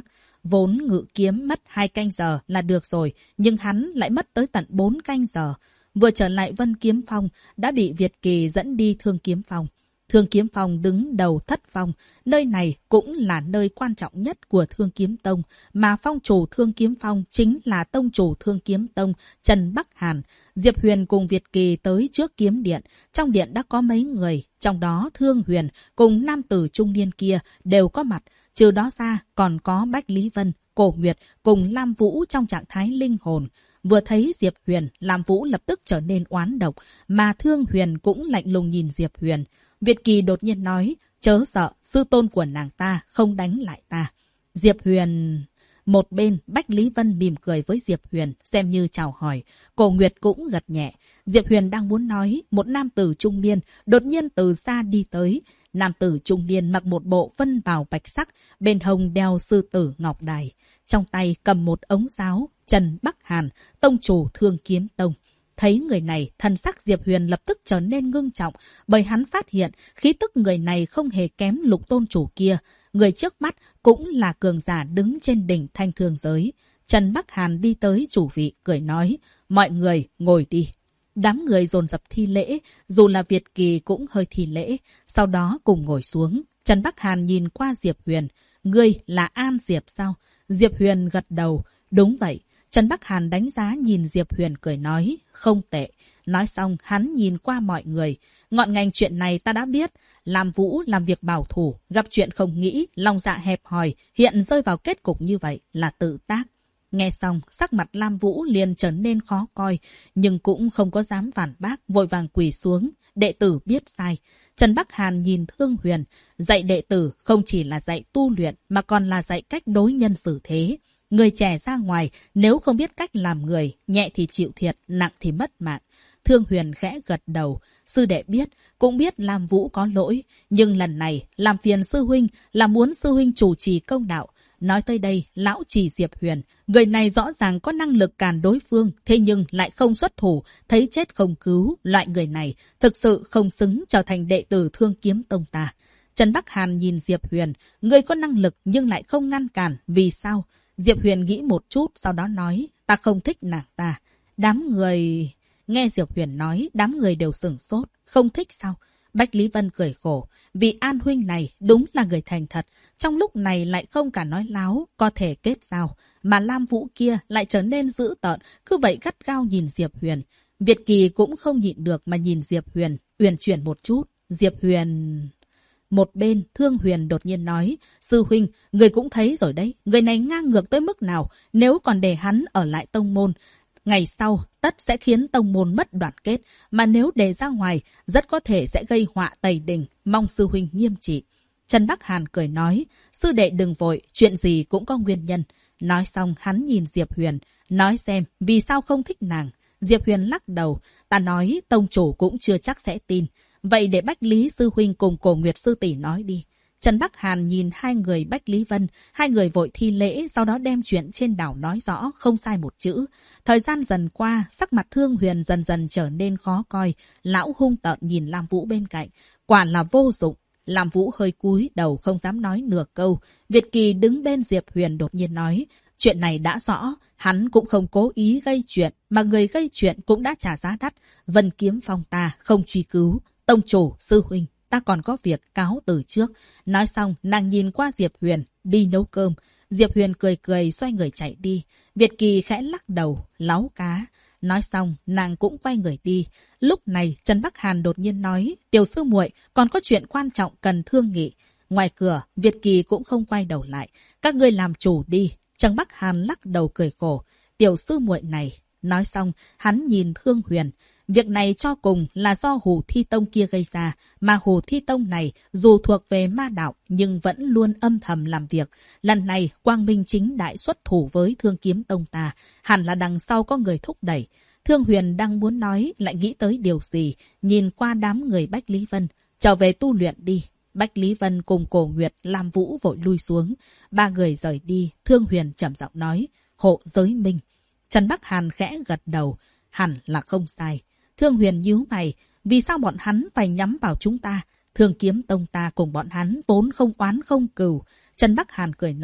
Vốn ngự kiếm mất 2 canh giờ là được rồi, nhưng hắn lại mất tới tận 4 canh giờ. Vừa trở lại Vân Kiếm Phong, đã bị Việt Kỳ dẫn đi Thương Kiếm Phong. Thương Kiếm Phong đứng đầu thất phong, nơi này cũng là nơi quan trọng nhất của Thương Kiếm Tông, mà phong chủ Thương Kiếm Phong chính là tông chủ Thương Kiếm Tông Trần Bắc Hàn. Diệp Huyền cùng Việt Kỳ tới trước kiếm điện, trong điện đã có mấy người, trong đó Thương Huyền cùng nam tử trung niên kia đều có mặt, trừ đó ra còn có Bách Lý Vân, Cổ Nguyệt cùng Lam Vũ trong trạng thái linh hồn. Vừa thấy Diệp Huyền, Lam Vũ lập tức trở nên oán độc, mà Thương Huyền cũng lạnh lùng nhìn Diệp Huyền. Việt Kỳ đột nhiên nói, chớ sợ, sư tôn của nàng ta không đánh lại ta. Diệp Huyền... Một bên, Bách Lý Vân mỉm cười với Diệp Huyền, xem như chào hỏi. Cổ Nguyệt cũng gật nhẹ. Diệp Huyền đang muốn nói, một nam tử trung niên đột nhiên từ xa đi tới. Nam tử trung niên mặc một bộ vân bào bạch sắc, bên hông đeo sư tử ngọc đài. Trong tay cầm một ống giáo, Trần Bắc Hàn, tông chủ Thương Kiếm Tông. Thấy người này, thần sắc Diệp Huyền lập tức trở nên ngưng trọng, bởi hắn phát hiện khí tức người này không hề kém Lục tôn chủ kia. Người trước mắt cũng là cường giả đứng trên đỉnh thanh thương giới. Trần Bắc Hàn đi tới chủ vị, cười nói, mọi người ngồi đi. Đám người dồn dập thi lễ, dù là Việt Kỳ cũng hơi thi lễ, sau đó cùng ngồi xuống. Trần Bắc Hàn nhìn qua Diệp Huyền, ngươi là An Diệp sao? Diệp Huyền gật đầu, đúng vậy. Trần Bắc Hàn đánh giá nhìn Diệp Huyền cười nói, không tệ. Nói xong, hắn nhìn qua mọi người. Ngọn ngành chuyện này ta đã biết. Lam Vũ làm việc bảo thủ, gặp chuyện không nghĩ, lòng dạ hẹp hòi, hiện rơi vào kết cục như vậy là tự tác. Nghe xong, sắc mặt Lam Vũ liền trở nên khó coi, nhưng cũng không có dám phản bác, vội vàng quỳ xuống. Đệ tử biết sai. Trần Bắc Hàn nhìn Thương Huyền, dạy đệ tử không chỉ là dạy tu luyện, mà còn là dạy cách đối nhân xử thế. Người trẻ ra ngoài, nếu không biết cách làm người, nhẹ thì chịu thiệt, nặng thì mất mạng. Thương Huyền khẽ gật đầu, sư đệ biết, cũng biết Lam Vũ có lỗi, nhưng lần này làm phiền sư huynh là muốn sư huynh chủ trì công đạo. Nói tới đây, lão chỉ Diệp Huyền, người này rõ ràng có năng lực càn đối phương, thế nhưng lại không xuất thủ, thấy chết không cứu, loại người này thực sự không xứng trở thành đệ tử Thương Kiếm Tông ta. Trần Bắc Hàn nhìn Diệp Huyền, người có năng lực nhưng lại không ngăn cản, vì sao? Diệp Huyền nghĩ một chút, sau đó nói, ta không thích nàng ta. Đám người... Nghe Diệp Huyền nói, đám người đều sửng sốt, không thích sao? Bách Lý Vân cười khổ, vì An huynh này đúng là người thành thật, trong lúc này lại không cả nói láo, có thể kết giao. Mà Lam Vũ kia lại trở nên dữ tợn, cứ vậy gắt gao nhìn Diệp Huyền. Việt Kỳ cũng không nhịn được mà nhìn Diệp Huyền, uyển chuyển một chút. Diệp Huyền... Một bên, Thương Huyền đột nhiên nói, sư huynh, người cũng thấy rồi đấy, người này ngang ngược tới mức nào, nếu còn để hắn ở lại tông môn. Ngày sau, tất sẽ khiến tông môn mất đoàn kết, mà nếu để ra ngoài, rất có thể sẽ gây họa tày đình, mong sư huynh nghiêm trị. Trần Bắc Hàn cười nói, sư đệ đừng vội, chuyện gì cũng có nguyên nhân. Nói xong, hắn nhìn Diệp Huyền, nói xem, vì sao không thích nàng. Diệp Huyền lắc đầu, ta nói, tông chủ cũng chưa chắc sẽ tin. Vậy để Bách Lý sư huynh cùng Cổ Nguyệt sư tỷ nói đi. Trần Bắc Hàn nhìn hai người Bách Lý Vân, hai người vội thi lễ, sau đó đem chuyện trên đảo nói rõ, không sai một chữ. Thời gian dần qua, sắc mặt Thương Huyền dần dần trở nên khó coi, lão hung tợn nhìn Lam Vũ bên cạnh. Quả là vô dụng. Lam Vũ hơi cúi đầu không dám nói nửa câu. Việt Kỳ đứng bên Diệp Huyền đột nhiên nói, chuyện này đã rõ, hắn cũng không cố ý gây chuyện, mà người gây chuyện cũng đã trả giá đắt. Vân Kiếm Phong ta không truy cứu. Tông chủ, sư huynh, ta còn có việc cáo từ trước. Nói xong, nàng nhìn qua Diệp Huyền, đi nấu cơm. Diệp Huyền cười cười xoay người chạy đi. Việt Kỳ khẽ lắc đầu, láu cá. Nói xong, nàng cũng quay người đi. Lúc này, Trần Bắc Hàn đột nhiên nói, tiểu sư muội còn có chuyện quan trọng cần thương nghị. Ngoài cửa, Việt Kỳ cũng không quay đầu lại. Các ngươi làm chủ đi. Trần Bắc Hàn lắc đầu cười khổ. Tiểu sư muội này. Nói xong, hắn nhìn Thương Huyền. Việc này cho cùng là do Hồ Thi Tông kia gây ra, mà Hồ Thi Tông này dù thuộc về ma đạo nhưng vẫn luôn âm thầm làm việc. Lần này Quang Minh chính đại xuất thủ với Thương Kiếm Tông ta, hẳn là đằng sau có người thúc đẩy. Thương Huyền đang muốn nói lại nghĩ tới điều gì, nhìn qua đám người Bách Lý Vân, trở về tu luyện đi. Bách Lý Vân cùng Cổ Nguyệt, Lam Vũ vội lui xuống. Ba người rời đi, Thương Huyền trầm giọng nói, hộ giới minh. Trần Bắc Hàn khẽ gật đầu, hẳn là không sai. Thương Huyền nhíu mày, vì sao bọn hắn phải nhắm vào chúng ta? Thương Kiếm Tông ta cùng bọn hắn vốn không oán không cừu. Trần Bắc Hàn cười nói,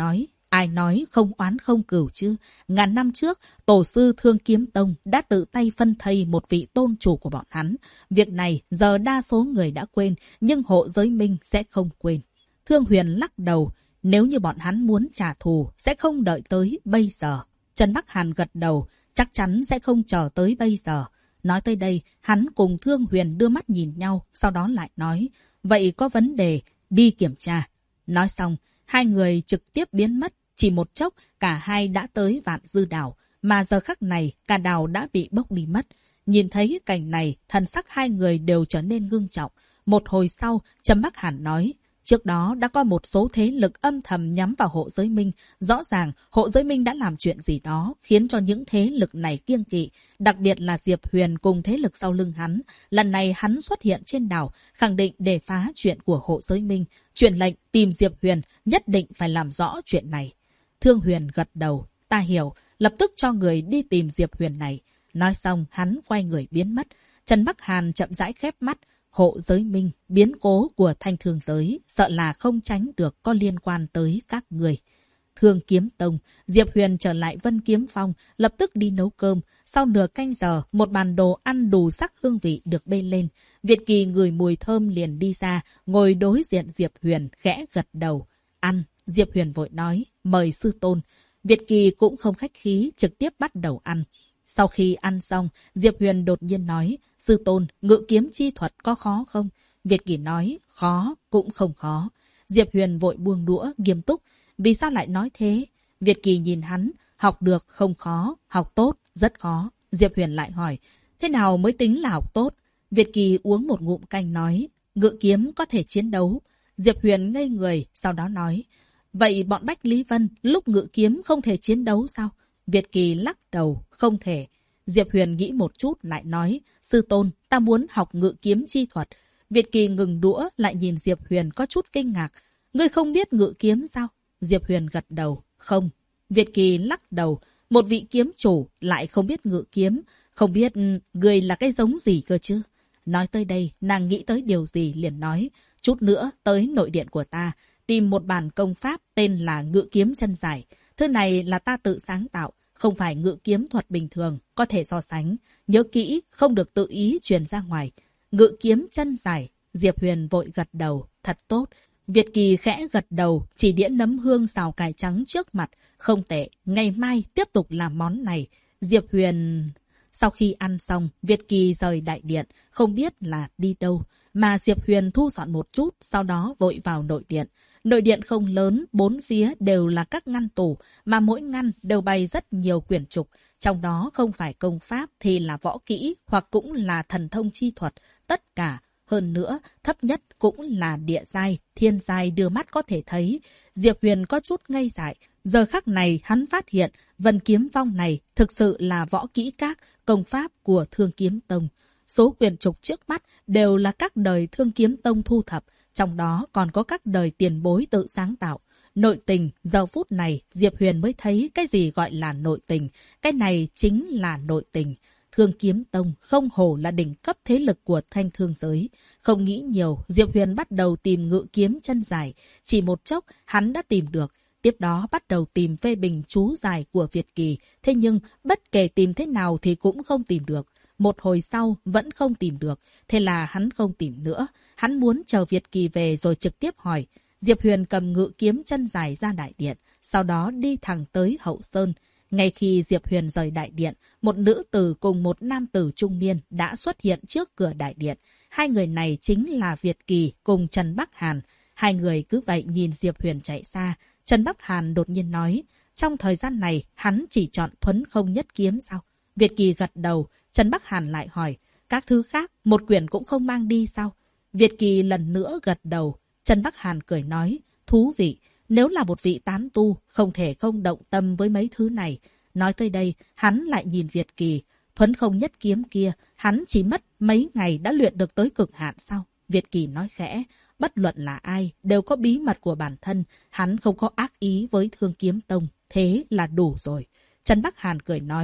Ai nói không oán không cừu chứ? Ngàn năm trước, tổ sư Thương Kiếm Tông đã tự tay phân thây một vị tôn chủ của bọn hắn. Việc này giờ đa số người đã quên, nhưng hộ giới minh sẽ không quên. Thương Huyền lắc đầu, nếu như bọn hắn muốn trả thù, sẽ không đợi tới bây giờ. Trần Bắc Hàn gật đầu, chắc chắn sẽ không chờ tới bây giờ. Nói tới đây, hắn cùng Thương Huyền đưa mắt nhìn nhau, sau đó lại nói, vậy có vấn đề, đi kiểm tra. Nói xong, hai người trực tiếp biến mất, chỉ một chốc cả hai đã tới Vạn Dư Đảo, mà giờ khắc này cả đảo đã bị bốc đi mất. Nhìn thấy cảnh này, thần sắc hai người đều trở nên ngưng trọng. Một hồi sau, Trầm Bắc Hàn nói, trước đó đã có một số thế lực âm thầm nhắm vào hộ giới minh. Rõ ràng, hộ giới minh đã làm chuyện gì đó, khiến cho những thế lực này kiêng kỵ. Đặc biệt là Diệp Huyền cùng thế lực sau lưng hắn. Lần này hắn xuất hiện trên đảo, khẳng định để phá chuyện của hộ giới minh. Truyền lệnh tìm Diệp Huyền, nhất định phải làm rõ chuyện này. Thương Huyền gật đầu, ta hiểu, lập tức cho người đi tìm Diệp Huyền này. Nói xong, hắn quay người biến mất. Trần Bắc Hàn chậm rãi khép mắt. Hộ giới minh, biến cố của Thanh Thương giới, sợ là không tránh được có liên quan tới các người. Thương Kiếm Tông, Diệp Huyền trở lại Vân Kiếm Phong, lập tức đi nấu cơm. Sau nửa canh giờ, một bàn đồ ăn đủ sắc hương vị được bê lên. Việt Kỳ ngửi mùi thơm liền đi ra, ngồi đối diện Diệp Huyền, khẽ gật đầu. Ăn, Diệp Huyền vội nói, mời sư tôn. Việt Kỳ cũng không khách khí, trực tiếp bắt đầu ăn. Sau khi ăn xong, Diệp Huyền đột nhiên nói, sư tôn, ngự kiếm chi thuật có khó không? Việt Kỳ nói, khó, cũng không khó. Diệp Huyền vội buông đũa, nghiêm túc. Vì sao lại nói thế? Việt Kỳ nhìn hắn, học được không khó, học tốt, rất khó. Diệp Huyền lại hỏi, thế nào mới tính là học tốt? Việt Kỳ uống một ngụm canh nói, ngự kiếm có thể chiến đấu. Diệp Huyền ngây người, sau đó nói, vậy bọn Bách Lý Vân lúc ngự kiếm không thể chiến đấu sao? Việt Kỳ lắc đầu, không thể. Diệp Huyền nghĩ một chút lại nói, sư tôn, ta muốn học ngự kiếm chi thuật. Việt Kỳ ngừng đũa lại nhìn Diệp Huyền có chút kinh ngạc. Ngươi không biết ngự kiếm sao? Diệp Huyền gật đầu, không. Việt Kỳ lắc đầu, một vị kiếm chủ lại không biết ngự kiếm, không biết ngươi là cái giống gì cơ chứ? Nói tới đây, nàng nghĩ tới điều gì liền nói, chút nữa tới nội điện của ta, tìm một bản công pháp tên là Ngự Kiếm Chân Giải. Thứ này là ta tự sáng tạo, không phải ngự kiếm thuật bình thường, có thể so sánh. Nhớ kỹ, không được tự ý truyền ra ngoài. Ngự kiếm chân giải, Diệp Huyền vội gật đầu, thật tốt. Việt Kỳ khẽ gật đầu, chỉ đĩa nấm hương xào cải trắng trước mặt. Không tệ, ngày mai tiếp tục làm món này. Diệp Huyền... Sau khi ăn xong, Việt Kỳ rời đại điện, không biết là đi đâu. Mà Diệp Huyền thu dọn một chút, sau đó vội vào nội điện. Nội điện không lớn, bốn phía đều là các ngăn tủ, mà mỗi ngăn đều bày rất nhiều quyển trục. Trong đó không phải công pháp thì là võ kỹ, hoặc cũng là thần thông chi thuật, tất cả. Hơn nữa, thấp nhất cũng là địa giai, thiên giai đưa mắt có thể thấy. Diệp Huyền có chút ngây dại. Giờ khắc này hắn phát hiện Vân Kiếm Phong này thực sự là võ kỹ các công pháp của Thương Kiếm Tông. Số quyển trục trước mắt đều là các đời Thương Kiếm Tông thu thập, trong đó còn có các đời tiền bối tự sáng tạo. Nội tình, giờ phút này Diệp Huyền mới thấy cái gì gọi là nội tình. Cái này chính là nội tình. Thương Kiếm Tông không hổ là đỉnh cấp thế lực của Thanh Thương giới. Không nghĩ nhiều, Diệp Huyền bắt đầu tìm ngự kiếm chân giải. Chỉ một chốc, hắn đã tìm được. Tiếp đó bắt đầu tìm phê bình chú giải của Việt Kỳ. Thế nhưng, bất kể tìm thế nào thì cũng không tìm được. Một hồi sau, vẫn không tìm được. Thế là hắn không tìm nữa. Hắn muốn chờ Việt Kỳ về rồi trực tiếp hỏi. Diệp Huyền cầm ngự kiếm chân dài ra đại điện. Sau đó đi thẳng tới Hậu Sơn. Ngay khi Diệp Huyền rời đại điện, một nữ tử cùng một nam tử trung niên đã xuất hiện trước cửa đại điện. Hai người này chính là Việt Kỳ cùng Trần Bắc Hàn. Hai người cứ vậy nhìn Diệp Huyền chạy xa. Trần Bắc Hàn đột nhiên nói, trong thời gian này hắn chỉ chọn thuấn không nhất kiếm sao? Việt Kỳ gật đầu. Trần Bắc Hàn lại hỏi, các thứ khác một quyển cũng không mang đi sao? Việt Kỳ lần nữa gật đầu. Trần Bắc Hàn cười nói, thú vị, nếu là một vị tán tu, không thể không động tâm với mấy thứ này. Nói tới đây, hắn lại nhìn Việt Kỳ, thuấn không nhất kiếm kia, hắn chỉ mất mấy ngày đã luyện được tới cực hạn sao? Việt Kỳ nói khẽ, bất luận là ai, đều có bí mật của bản thân, hắn không có ác ý với Thương Kiếm Tông, thế là đủ rồi. Trần Bắc Hàn cười nói,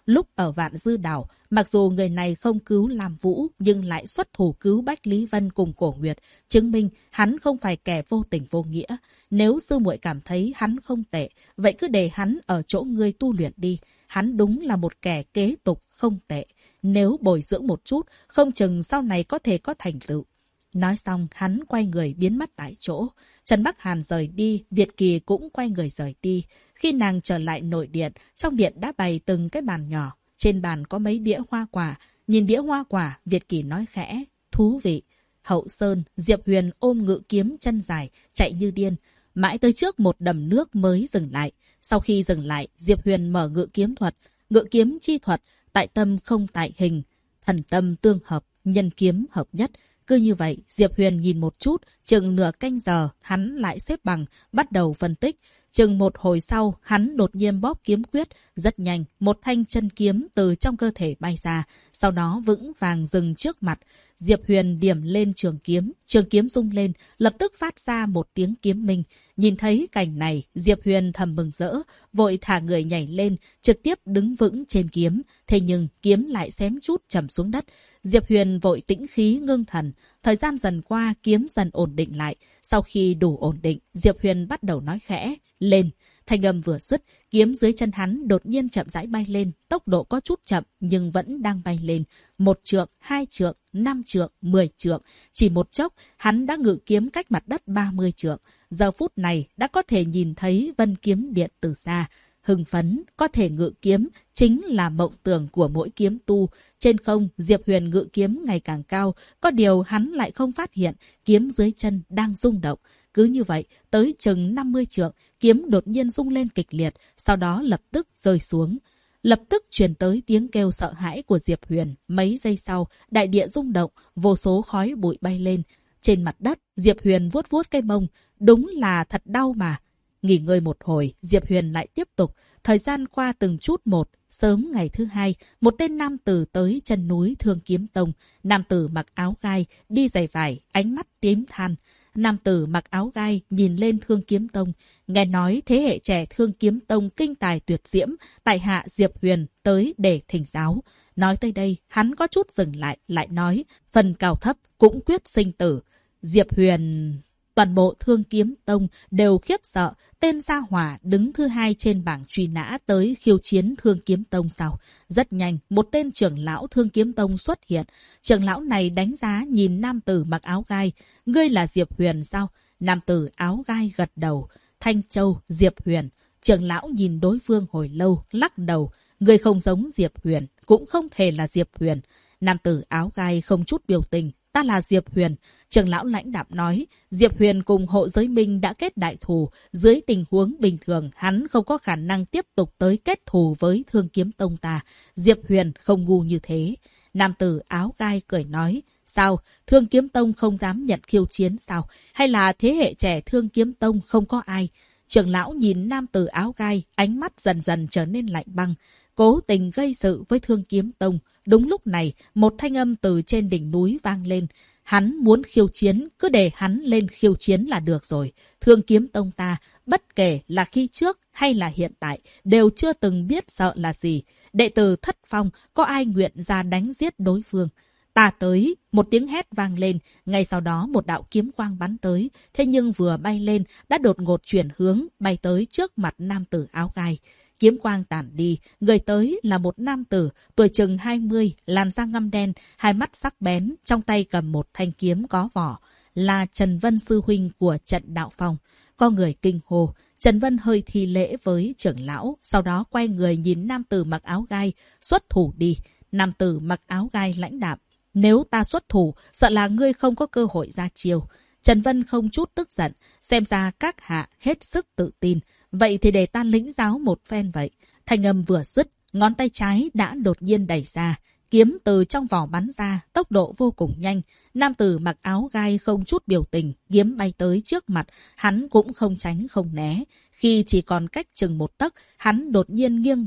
Lúc ở Vạn Dư Đảo, mặc dù người này không cứu Lam Vũ nhưng lại xuất thủ cứu Bách Lý Vân cùng Cổ Nguyệt, chứng minh hắn không phải kẻ vô tình vô nghĩa. Nếu sư muội cảm thấy hắn không tệ, vậy cứ để hắn ở chỗ ngươi tu luyện đi. Hắn đúng là một kẻ kế tục không tệ. Nếu bồi dưỡng một chút, không chừng sau này có thể có thành tựu. Nói xong, hắn quay người biến mất tại chỗ. Trần Bắc Hàn rời đi, Việt Kỳ cũng quay người rời đi. Khi nàng trở lại nội điện, trong điện đã bày từng cái bàn nhỏ. Trên bàn có mấy đĩa hoa quả. Nhìn đĩa hoa quả, Việt Kỳ nói khẽ, thú vị. Hậu Sơn, Diệp Huyền ôm ngự kiếm chân dài, chạy như điên. Mãi tới trước một đầm nước mới dừng lại. Sau khi dừng lại, Diệp Huyền mở ngự kiếm thuật. Ngự kiếm chi thuật, tại tâm không tại hình. Thần tâm tương hợp, nhân kiếm hợp nhất. Cứ như vậy, Diệp Huyền nhìn một chút, chừng nửa canh giờ, hắn lại xếp bằng, bắt đầu phân tích. Chừng một hồi sau, hắn đột nhiên bóp kiếm quyết, rất nhanh, một thanh chân kiếm từ trong cơ thể bay ra, sau đó vững vàng dừng trước mặt. Diệp Huyền điểm lên trường kiếm rung lên, lập tức phát ra một tiếng kiếm minh. Nhìn thấy cảnh này, Diệp Huyền thầm mừng rỡ, vội thả người nhảy lên, trực tiếp đứng vững trên kiếm. Thế nhưng kiếm lại xém chút trầm xuống đất. Diệp Huyền vội tĩnh khí ngưng thần. Thời gian dần qua, kiếm dần ổn định lại. Sau khi đủ ổn định, Diệp Huyền bắt đầu nói khẽ, lên. Thanh âm vừa dứt, kiếm dưới chân hắn đột nhiên chậm rãi bay lên, tốc độ có chút chậm nhưng vẫn đang bay lên. 1 trượng, 2 trượng, 5 trượng, 10 trượng. Chỉ một chốc, hắn đã ngự kiếm cách mặt đất 30 trượng. Giờ phút này đã có thể nhìn thấy vân kiếm điện từ xa. Hưng phấn, có thể ngự kiếm, chính là mộng tưởng của mỗi kiếm tu. Trên không, Diệp Huyền ngự kiếm ngày càng cao, có điều hắn lại không phát hiện, kiếm dưới chân đang rung động. Cứ như vậy, tới chừng 50 trượng, kiếm đột nhiên rung lên kịch liệt, sau đó lập tức rơi xuống. Lập tức truyền tới tiếng kêu sợ hãi của Diệp Huyền. Mấy giây sau, đại địa rung động, vô số khói bụi bay lên. Trên mặt đất, Diệp Huyền vuốt vuốt cái mông. Đúng là thật đau mà. Nghỉ ngơi một hồi, Diệp Huyền lại tiếp tục. Thời gian qua từng chút một. Sớm ngày thứ hai, một tên nam tử tới chân núi Thương Kiếm Tông. Nam tử mặc áo gai, đi giày vải, ánh mắt tím than. Nam tử mặc áo gai nhìn lên Thương Kiếm Tông. Nghe nói thế hệ trẻ Thương Kiếm Tông kinh tài tuyệt diễm, tại hạ Diệp Huyền tới để thỉnh giáo. Nói tới đây, hắn có chút dừng lại nói, phần cao thấp cũng quyết sinh tử. Diệp Huyền... Toàn bộ Thương Kiếm Tông đều khiếp sợ, tên gia hỏa đứng thứ 2 trên bảng truy nã tới khiêu chiến Thương Kiếm Tông sao. Rất nhanh, một tên trưởng lão Thương Kiếm Tông xuất hiện. Trưởng lão này đánh giá nhìn nam tử mặc áo gai. Ngươi là Diệp Huyền sao? Nam tử áo gai gật đầu. Thanh Châu, Diệp Huyền. Trưởng lão nhìn đối phương hồi lâu, lắc đầu. Ngươi không giống Diệp Huyền, cũng không thể là Diệp Huyền. Nam tử áo gai không chút biểu tình. Ta là Diệp Huyền. Trưởng lão lãnh đạm nói, Diệp Huyền cùng Hộ Giới Minh đã kết đại thù. Dưới tình huống bình thường, hắn không có khả năng tiếp tục tới kết thù với Thương Kiếm Tông ta. Diệp Huyền không ngu như thế. Nam tử áo gai cười nói, sao? Thương Kiếm Tông không dám nhận khiêu chiến sao? Hay là thế hệ trẻ Thương Kiếm Tông không có ai? Trưởng lão nhìn nam tử áo gai, ánh mắt dần dần trở nên lạnh băng. Cố tình gây sự với Thương Kiếm Tông. Đúng lúc này, một thanh âm từ trên đỉnh núi vang lên. Hắn muốn khiêu chiến, cứ để hắn lên khiêu chiến là được rồi. Thương Kiếm Tông ta, bất kể là khi trước hay là hiện tại, đều chưa từng biết sợ là gì. Đệ tử Thất Phong, có ai nguyện ra đánh giết đối phương. Ta tới, một tiếng hét vang lên, ngay sau đó một đạo kiếm quang bắn tới. Thế nhưng vừa bay lên, đã đột ngột chuyển hướng, bay tới trước mặt nam tử áo gai. Kiếm quang tản đi, người tới là một nam tử, tuổi chừng 20, làn da ngăm đen, hai mắt sắc bén, trong tay cầm một thanh kiếm có vỏ. Là Trần Vân sư huynh của Trận Đạo Phong. Có người kinh hô, Trần Vân hơi thi lễ với trưởng lão, sau đó quay người nhìn nam tử mặc áo gai, xuất thủ đi. Nam tử mặc áo gai lãnh đạm, nếu ta xuất thủ, sợ là ngươi không có cơ hội ra chiêu. Trần Vân không chút tức giận, xem ra các hạ hết sức tự tin. Vậy thì để ta lĩnh giáo một phen vậy. Thanh âm vừa dứt, ngón tay trái đã đột nhiên đẩy ra. Kiếm từ trong vỏ bắn ra, tốc độ vô cùng nhanh. Nam tử mặc áo gai không chút biểu tình, kiếm bay tới trước mặt. Hắn cũng không tránh không né. Khi chỉ còn cách chừng một tấc, hắn đột nhiên nghiêng người,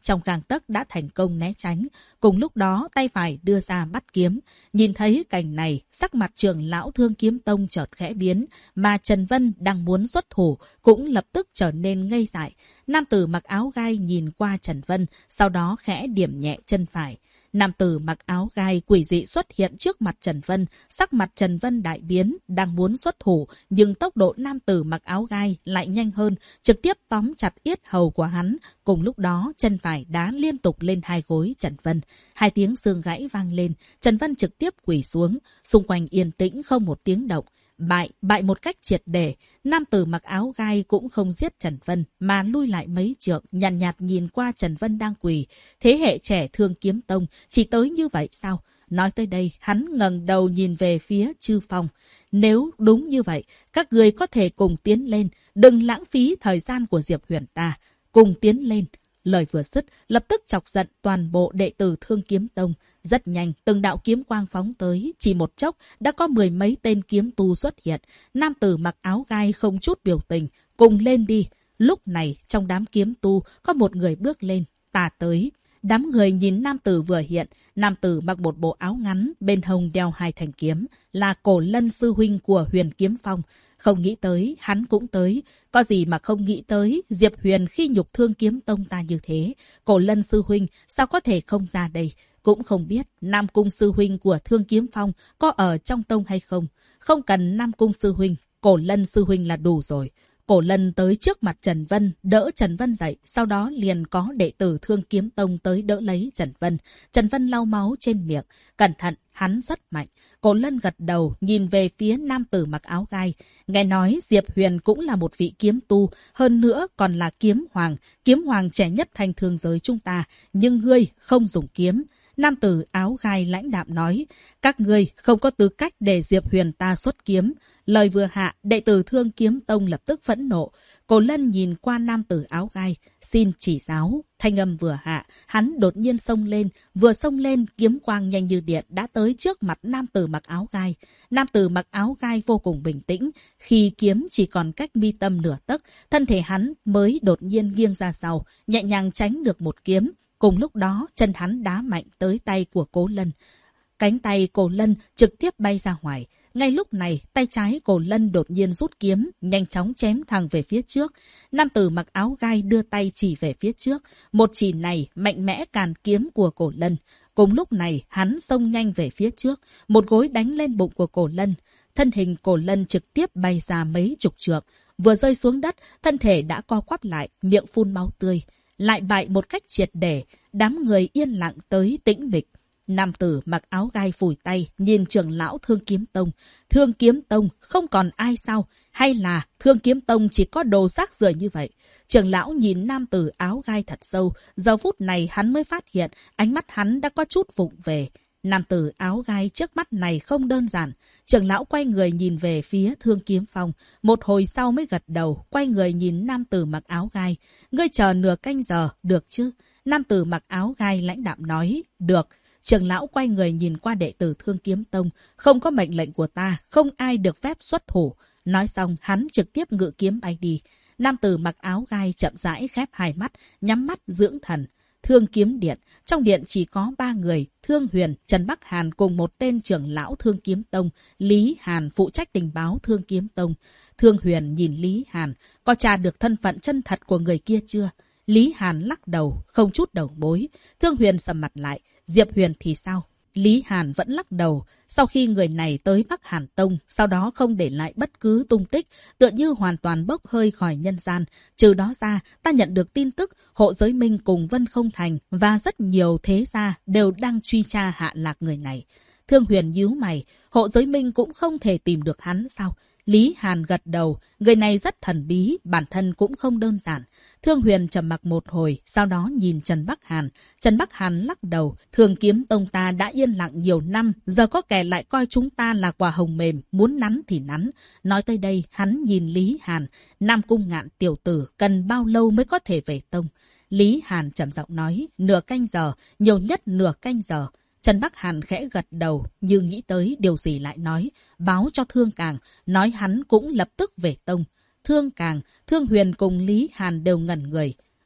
trong gang tấc đã thành công né tránh. Cùng lúc đó tay phải đưa ra bắt kiếm. Nhìn thấy cảnh này, sắc mặt trưởng lão Thương Kiếm Tông chợt khẽ biến, mà Trần Vân đang muốn xuất thủ cũng lập tức trở nên ngây dại. Nam tử mặc áo gai nhìn qua Trần Vân, sau đó khẽ điểm nhẹ chân phải. Nam tử mặc áo gai quỷ dị xuất hiện trước mặt Trần Vân, sắc mặt Trần Vân đại biến, đang muốn xuất thủ, nhưng tốc độ nam tử mặc áo gai lại nhanh hơn, trực tiếp tóm chặt yết hầu của hắn. Cùng lúc đó, chân phải đá liên tục lên hai gối Trần Vân. Hai tiếng xương gãy vang lên, Trần Vân trực tiếp quỳ xuống, xung quanh yên tĩnh không một tiếng động. Bại một cách triệt để, nam tử mặc áo gai cũng không giết Trần Vân mà lui lại mấy trượng, nhàn nhạt nhìn qua Trần Vân đang quỳ. Thế hệ trẻ Thương Kiếm Tông chỉ tới như vậy sao? Nói tới đây, hắn ngẩng đầu nhìn về phía Chư Phong. Nếu đúng như vậy, các người có thể cùng tiến lên, đừng lãng phí thời gian của Diệp Huyền ta. Cùng tiến lên. Lời vừa dứt, lập tức chọc giận toàn bộ đệ tử Thương Kiếm Tông. Rất nhanh, từng đạo kiếm quang phóng tới, chỉ một chốc đã có mười mấy tên kiếm tu xuất hiện. Nam tử mặc áo gai không chút biểu tình, cùng lên đi. Lúc này, trong đám kiếm tu, có một người bước lên, ta tới. Đám người nhìn nam tử vừa hiện, nam tử mặc một bộ áo ngắn, bên hông đeo hai thanh kiếm, là Cổ Lân sư huynh của Huyền Kiếm Phong. Không nghĩ tới, hắn cũng tới. Có gì mà không nghĩ tới, Diệp Huyền khi nhục Thương Kiếm Tông ta như thế. Cổ Lân sư huynh, sao có thể không ra đây? Cũng không biết Nam Cung sư huynh của Thương Kiếm Phong có ở trong tông hay không. Không cần Nam Cung sư huynh, Cổ Lân sư huynh là đủ rồi. Cổ Lân tới trước mặt Trần Vân, đỡ Trần Vân dậy, sau đó liền có đệ tử Thương Kiếm Tông tới đỡ lấy Trần Vân. Trần Vân lau máu trên miệng, cẩn thận, hắn rất mạnh. Cổ Lân gật đầu, nhìn về phía nam tử mặc áo gai. Nghe nói Diệp Huyền cũng là một vị kiếm tu, hơn nữa còn là kiếm hoàng trẻ nhất thành thương giới chúng ta, nhưng ngươi không dùng kiếm. Nam tử áo gai lãnh đạm nói, các ngươi không có tư cách để Diệp Huyền ta xuất kiếm. Lời vừa hạ, đệ tử Thương Kiếm Tông lập tức phẫn nộ. Cổ Lân nhìn qua nam tử áo gai, xin chỉ giáo. Thanh âm vừa hạ, hắn đột nhiên xông lên, vừa xông lên, kiếm quang nhanh như điện đã tới trước mặt nam tử mặc áo gai. Nam tử mặc áo gai vô cùng bình tĩnh, khi kiếm chỉ còn cách mi tâm nửa tấc, thân thể hắn mới đột nhiên nghiêng ra sau, nhẹ nhàng tránh được một kiếm. Cùng lúc đó, chân hắn đá mạnh tới tay của Cổ Lân. Cánh tay Cổ Lân trực tiếp bay ra ngoài. Ngay lúc này, tay trái Cổ Lân đột nhiên rút kiếm, nhanh chóng chém thẳng về phía trước. Nam tử mặc áo gai đưa tay chỉ về phía trước. Một chỉ này mạnh mẽ càn kiếm của Cổ Lân. Cùng lúc này, hắn xông nhanh về phía trước, một gối đánh lên bụng của Cổ Lân. Thân hình Cổ Lân trực tiếp bay ra mấy chục trượng. Vừa rơi xuống đất, thân thể đã co quắp lại, miệng phun máu tươi. Lại bại một cách triệt để, đám người yên lặng tới tĩnh mịch. Nam tử mặc áo gai phủi tay, nhìn trưởng lão Thương Kiếm Tông. Thương Kiếm Tông không còn ai sao? Hay là Thương Kiếm Tông chỉ có đồ rác rưởi như vậy? Trưởng lão nhìn nam tử áo gai thật sâu. Giờ phút này hắn mới phát hiện, ánh mắt hắn đã có chút vụng về. Nam tử áo gai trước mắt này không đơn giản. Trưởng lão quay người nhìn về phía Thương Kiếm Phong. Một hồi sau mới gật đầu, quay người nhìn nam tử mặc áo gai. Ngươi chờ nửa canh giờ, được chứ? Nam tử mặc áo gai lãnh đạm nói, được. Trưởng lão quay người nhìn qua đệ tử Thương Kiếm Tông. Không có mệnh lệnh của ta, không ai được phép xuất thủ. Nói xong, hắn trực tiếp ngự kiếm bay đi. Nam tử mặc áo gai chậm rãi khép hai mắt, nhắm mắt dưỡng thần. Thương Kiếm Điện. Trong điện chỉ có 3 người, Thương Huyền, Trần Bắc Hàn cùng một tên trưởng lão Thương Kiếm Tông, Lý Hàn phụ trách tình báo Thương Kiếm Tông. Thương Huyền nhìn Lý Hàn, có tra được thân phận chân thật của người kia chưa? Lý Hàn lắc đầu, không chút đầu mối. Thương Huyền sầm mặt lại, Diệp Huyền thì sao? Lý Hàn vẫn lắc đầu. Sau khi người này tới Bắc Hàn Tông, sau đó không để lại bất cứ tung tích, tựa như hoàn toàn bốc hơi khỏi nhân gian. Trừ đó ra, ta nhận được tin tức Hộ Giới Minh cùng Vân Không Thành và rất nhiều thế gia đều đang truy tra hạ lạc người này. Thương Huyền nhíu mày, Hộ Giới Minh cũng không thể tìm được hắn sao? Lý Hàn gật đầu, người này rất thần bí, bản thân cũng không đơn giản. Thương Huyền trầm mặc một hồi, sau đó nhìn Trần Bắc Hàn. Trần Bắc Hàn lắc đầu, Thương Kiếm Tông ta đã yên lặng nhiều năm, giờ có kẻ lại coi chúng ta là quả hồng mềm, muốn nắn thì nắn. Nói tới đây, hắn nhìn Lý Hàn, Nam Cung Ngạn tiểu tử, cần bao lâu mới có thể về tông? Lý Hàn trầm giọng nói, nửa canh giờ, nhiều nhất nửa canh giờ. Trần Bắc Hàn khẽ gật đầu, như nghĩ tới điều gì lại nói, báo cho Thương Càng, nói hắn cũng lập tức về tông. Thương Càng, Thương Huyền cùng Lý Hàn đều ngẩn người.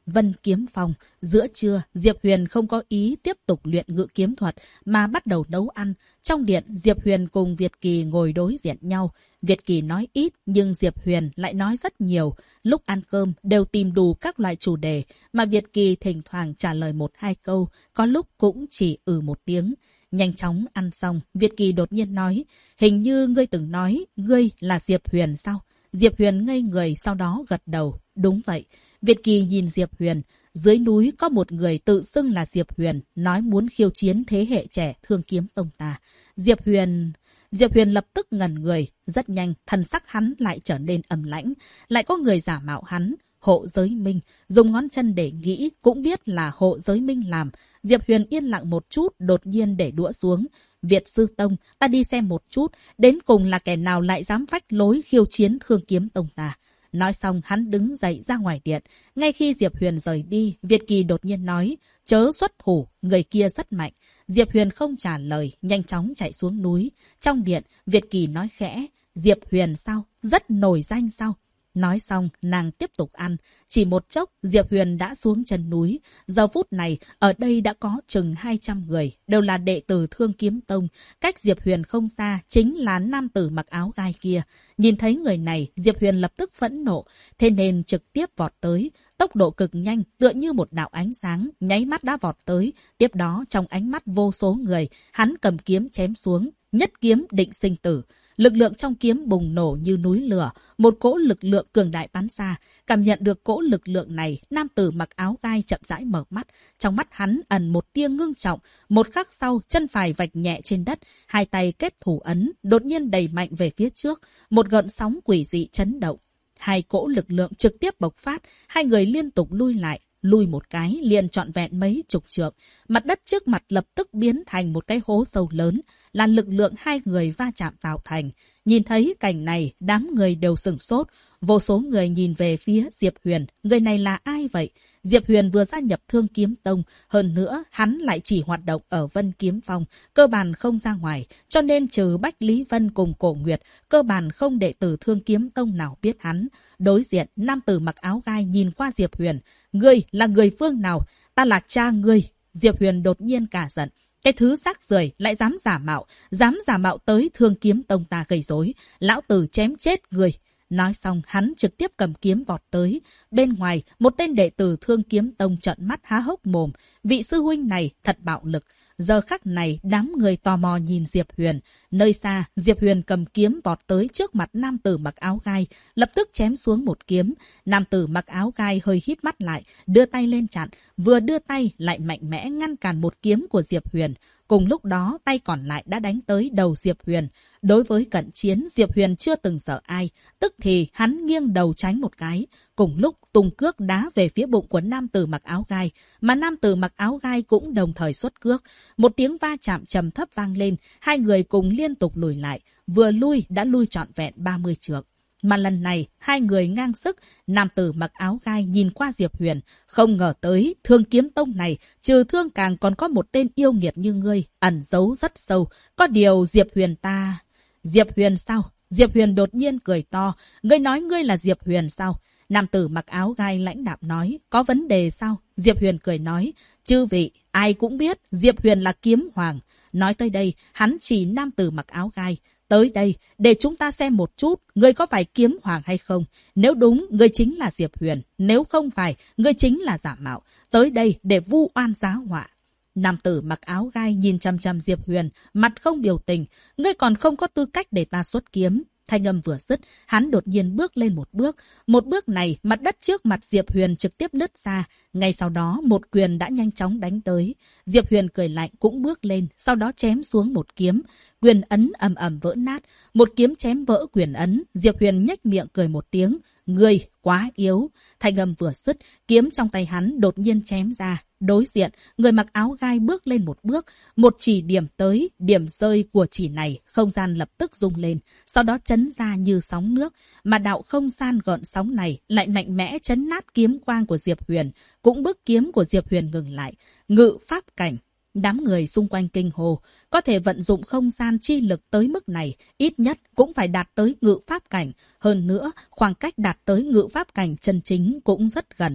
Vân Kiếm Phong. Giữa trưa, Diệp Huyền không có ý tiếp tục luyện ngự kiếm thuật mà bắt đầu nấu ăn. Trong điện, Diệp Huyền cùng Việt Kỳ ngồi đối diện nhau. Việt Kỳ nói ít nhưng Diệp Huyền lại nói rất nhiều. Lúc ăn cơm đều tìm đủ các loại chủ đề mà Việt Kỳ thỉnh thoảng trả lời 1-2 câu, có lúc cũng chỉ một tiếng. Nhanh chóng ăn xong, Việt Kỳ đột nhiên nói, hình như ngươi từng nói, ngươi là Diệp Huyền sao? Diệp Huyền ngây người sau đó gật đầu, đúng vậy. Việt Kỳ nhìn Diệp Huyền, dưới núi có một người tự xưng là Diệp Huyền, nói muốn khiêu chiến thế hệ trẻ Thương Kiếm Tông ta. Diệp Huyền lập tức ngẩn người, rất nhanh, thần sắc hắn lại trở nên ầm lãnh, lại có người giả mạo hắn. Hộ Giới Minh, dùng ngón chân để nghĩ, cũng biết là Hộ Giới Minh làm. Diệp Huyền yên lặng một chút, đột nhiên để đũa xuống. Việt Sư Tông, ta đi xem một chút, đến cùng là kẻ nào lại dám phách lối khiêu chiến Thương Kiếm Tông ta. Nói xong, hắn đứng dậy ra ngoài điện. Ngay khi Diệp Huyền rời đi, Việt Kỳ đột nhiên nói, chớ xuất thủ, người kia rất mạnh. Diệp Huyền không trả lời, nhanh chóng chạy xuống núi. Trong điện, Việt Kỳ nói khẽ, Diệp Huyền sao? Rất nổi danh sao? Nói xong, nàng tiếp tục ăn. Chỉ một chốc, Diệp Huyền đã xuống chân núi. Giờ phút này, ở đây đã có chừng 200 người, đều là đệ tử Thương Kiếm Tông. Cách Diệp Huyền không xa, chính là nam tử mặc áo gai kia. Nhìn thấy người này, Diệp Huyền lập tức phẫn nộ, thế nên trực tiếp vọt tới. Tốc độ cực nhanh, tựa như một đạo ánh sáng, nháy mắt đã vọt tới. Tiếp đó, trong ánh mắt vô số người, hắn cầm kiếm chém xuống, nhất kiếm định sinh tử. Lực lượng trong kiếm bùng nổ như núi lửa, một cỗ lực lượng cường đại bắn ra. Cảm nhận được cỗ lực lượng này, nam tử mặc áo gai chậm rãi mở mắt. Trong mắt hắn ẩn một tia ngưng trọng. Một khắc sau, chân phải vạch nhẹ trên đất, hai tay kết thủ ấn, đột nhiên đẩy mạnh về phía trước. Một gợn sóng quỷ dị chấn động. Hai cỗ lực lượng trực tiếp bộc phát, hai người liên tục lui lại. Lui một cái, liền trọn vẹn mấy chục trượng. Mặt đất trước mặt lập tức biến thành một cái hố sâu lớn, là lực lượng hai người va chạm tạo thành. Nhìn thấy cảnh này, đám người đều sửng sốt. Vô số người nhìn về phía Diệp Huyền. Người này là ai vậy? Diệp Huyền vừa gia nhập Thương Kiếm Tông. Hơn nữa, hắn lại chỉ hoạt động ở Vân Kiếm Phong. Cơ bản không ra ngoài. Cho nên trừ Bách Lý Vân cùng Cổ Nguyệt, cơ bản không đệ tử Thương Kiếm Tông nào biết hắn. Đối diện, nam tử mặc áo gai nhìn qua Diệp Huyền. Ngươi là người phương nào? Ta là cha ngươi. Diệp Huyền đột nhiên cả giận. Cái thứ rác rưởi lại dám giả mạo tới Thương Kiếm Tông ta gây rối. Lão tử chém chết người. Nói xong, hắn trực tiếp cầm kiếm vọt tới. Bên ngoài, một tên đệ tử Thương Kiếm Tông trợn mắt há hốc mồm. Vị sư huynh này thật bạo lực. Giờ khắc này, đám người tò mò nhìn Diệp Huyền. Nơi xa, Diệp Huyền cầm kiếm vọt tới trước mặt nam tử mặc áo gai, lập tức chém xuống một kiếm. Nam tử mặc áo gai hơi híp mắt lại, đưa tay lên chặn, vừa đưa tay lại mạnh mẽ ngăn cản một kiếm của Diệp Huyền. Cùng lúc đó, tay còn lại đã đánh tới đầu Diệp Huyền. Đối với cận chiến, Diệp Huyền chưa từng sợ ai, tức thì hắn nghiêng đầu tránh một cái. Cùng lúc tung cước đá về phía bụng của nam tử mặc áo gai, mà nam tử mặc áo gai cũng đồng thời xuất cước. Một tiếng va chạm trầm thấp vang lên, hai người cùng liên tục lùi lại, vừa lui đã lui trọn vẹn 30 trượng. Mà lần này, hai người ngang sức, nam tử mặc áo gai nhìn qua Diệp Huyền, không ngờ tới Thương Kiếm Tông này, trừ Thương Càng còn có một tên yêu nghiệt như ngươi, ẩn giấu rất sâu. Có điều Diệp Huyền ta... Diệp Huyền sao? Diệp Huyền đột nhiên cười to, ngươi nói ngươi là Diệp Huyền sao? Nam tử mặc áo gai lãnh đạm nói, có vấn đề sao? Diệp Huyền cười nói, chư vị, ai cũng biết Diệp Huyền là kiếm hoàng. Nói tới đây, hắn chỉ nam tử mặc áo gai. Tới đây, để chúng ta xem một chút, ngươi có phải kiếm hoàng hay không? Nếu đúng, ngươi chính là Diệp Huyền. Nếu không phải, ngươi chính là giả mạo. Tới đây để vu oan giá họa. Nam tử mặc áo gai nhìn chằm chằm Diệp Huyền, mặt không biểu tình. Ngươi còn không có tư cách để ta xuất kiếm. Thanh âm vừa dứt, hắn đột nhiên bước lên một bước. Một bước này, mặt đất trước mặt Diệp Huyền trực tiếp nứt ra. Ngay sau đó, một quyền đã nhanh chóng đánh tới. Diệp Huyền cười lạnh cũng bước lên, sau đó chém xuống một kiếm. Quyền ấn ầm ầm vỡ nát. Một kiếm chém vỡ quyền ấn. Diệp Huyền nhếch miệng cười một tiếng. Ngươi quá yếu. Thanh âm vừa dứt, kiếm trong tay hắn đột nhiên chém ra. Đối diện, người mặc áo gai bước lên một bước, một chỉ điểm tới, điểm rơi của chỉ này, không gian lập tức rung lên, sau đó chấn ra như sóng nước, mà đạo không gian gợn sóng này lại mạnh mẽ chấn nát kiếm quang của Diệp Huyền, cũng bước kiếm của Diệp Huyền ngừng lại, ngự pháp cảnh. Đám người xung quanh kinh hồ, có thể vận dụng không gian chi lực tới mức này, ít nhất cũng phải đạt tới ngự pháp cảnh, hơn nữa, khoảng cách đạt tới ngự pháp cảnh chân chính cũng rất gần.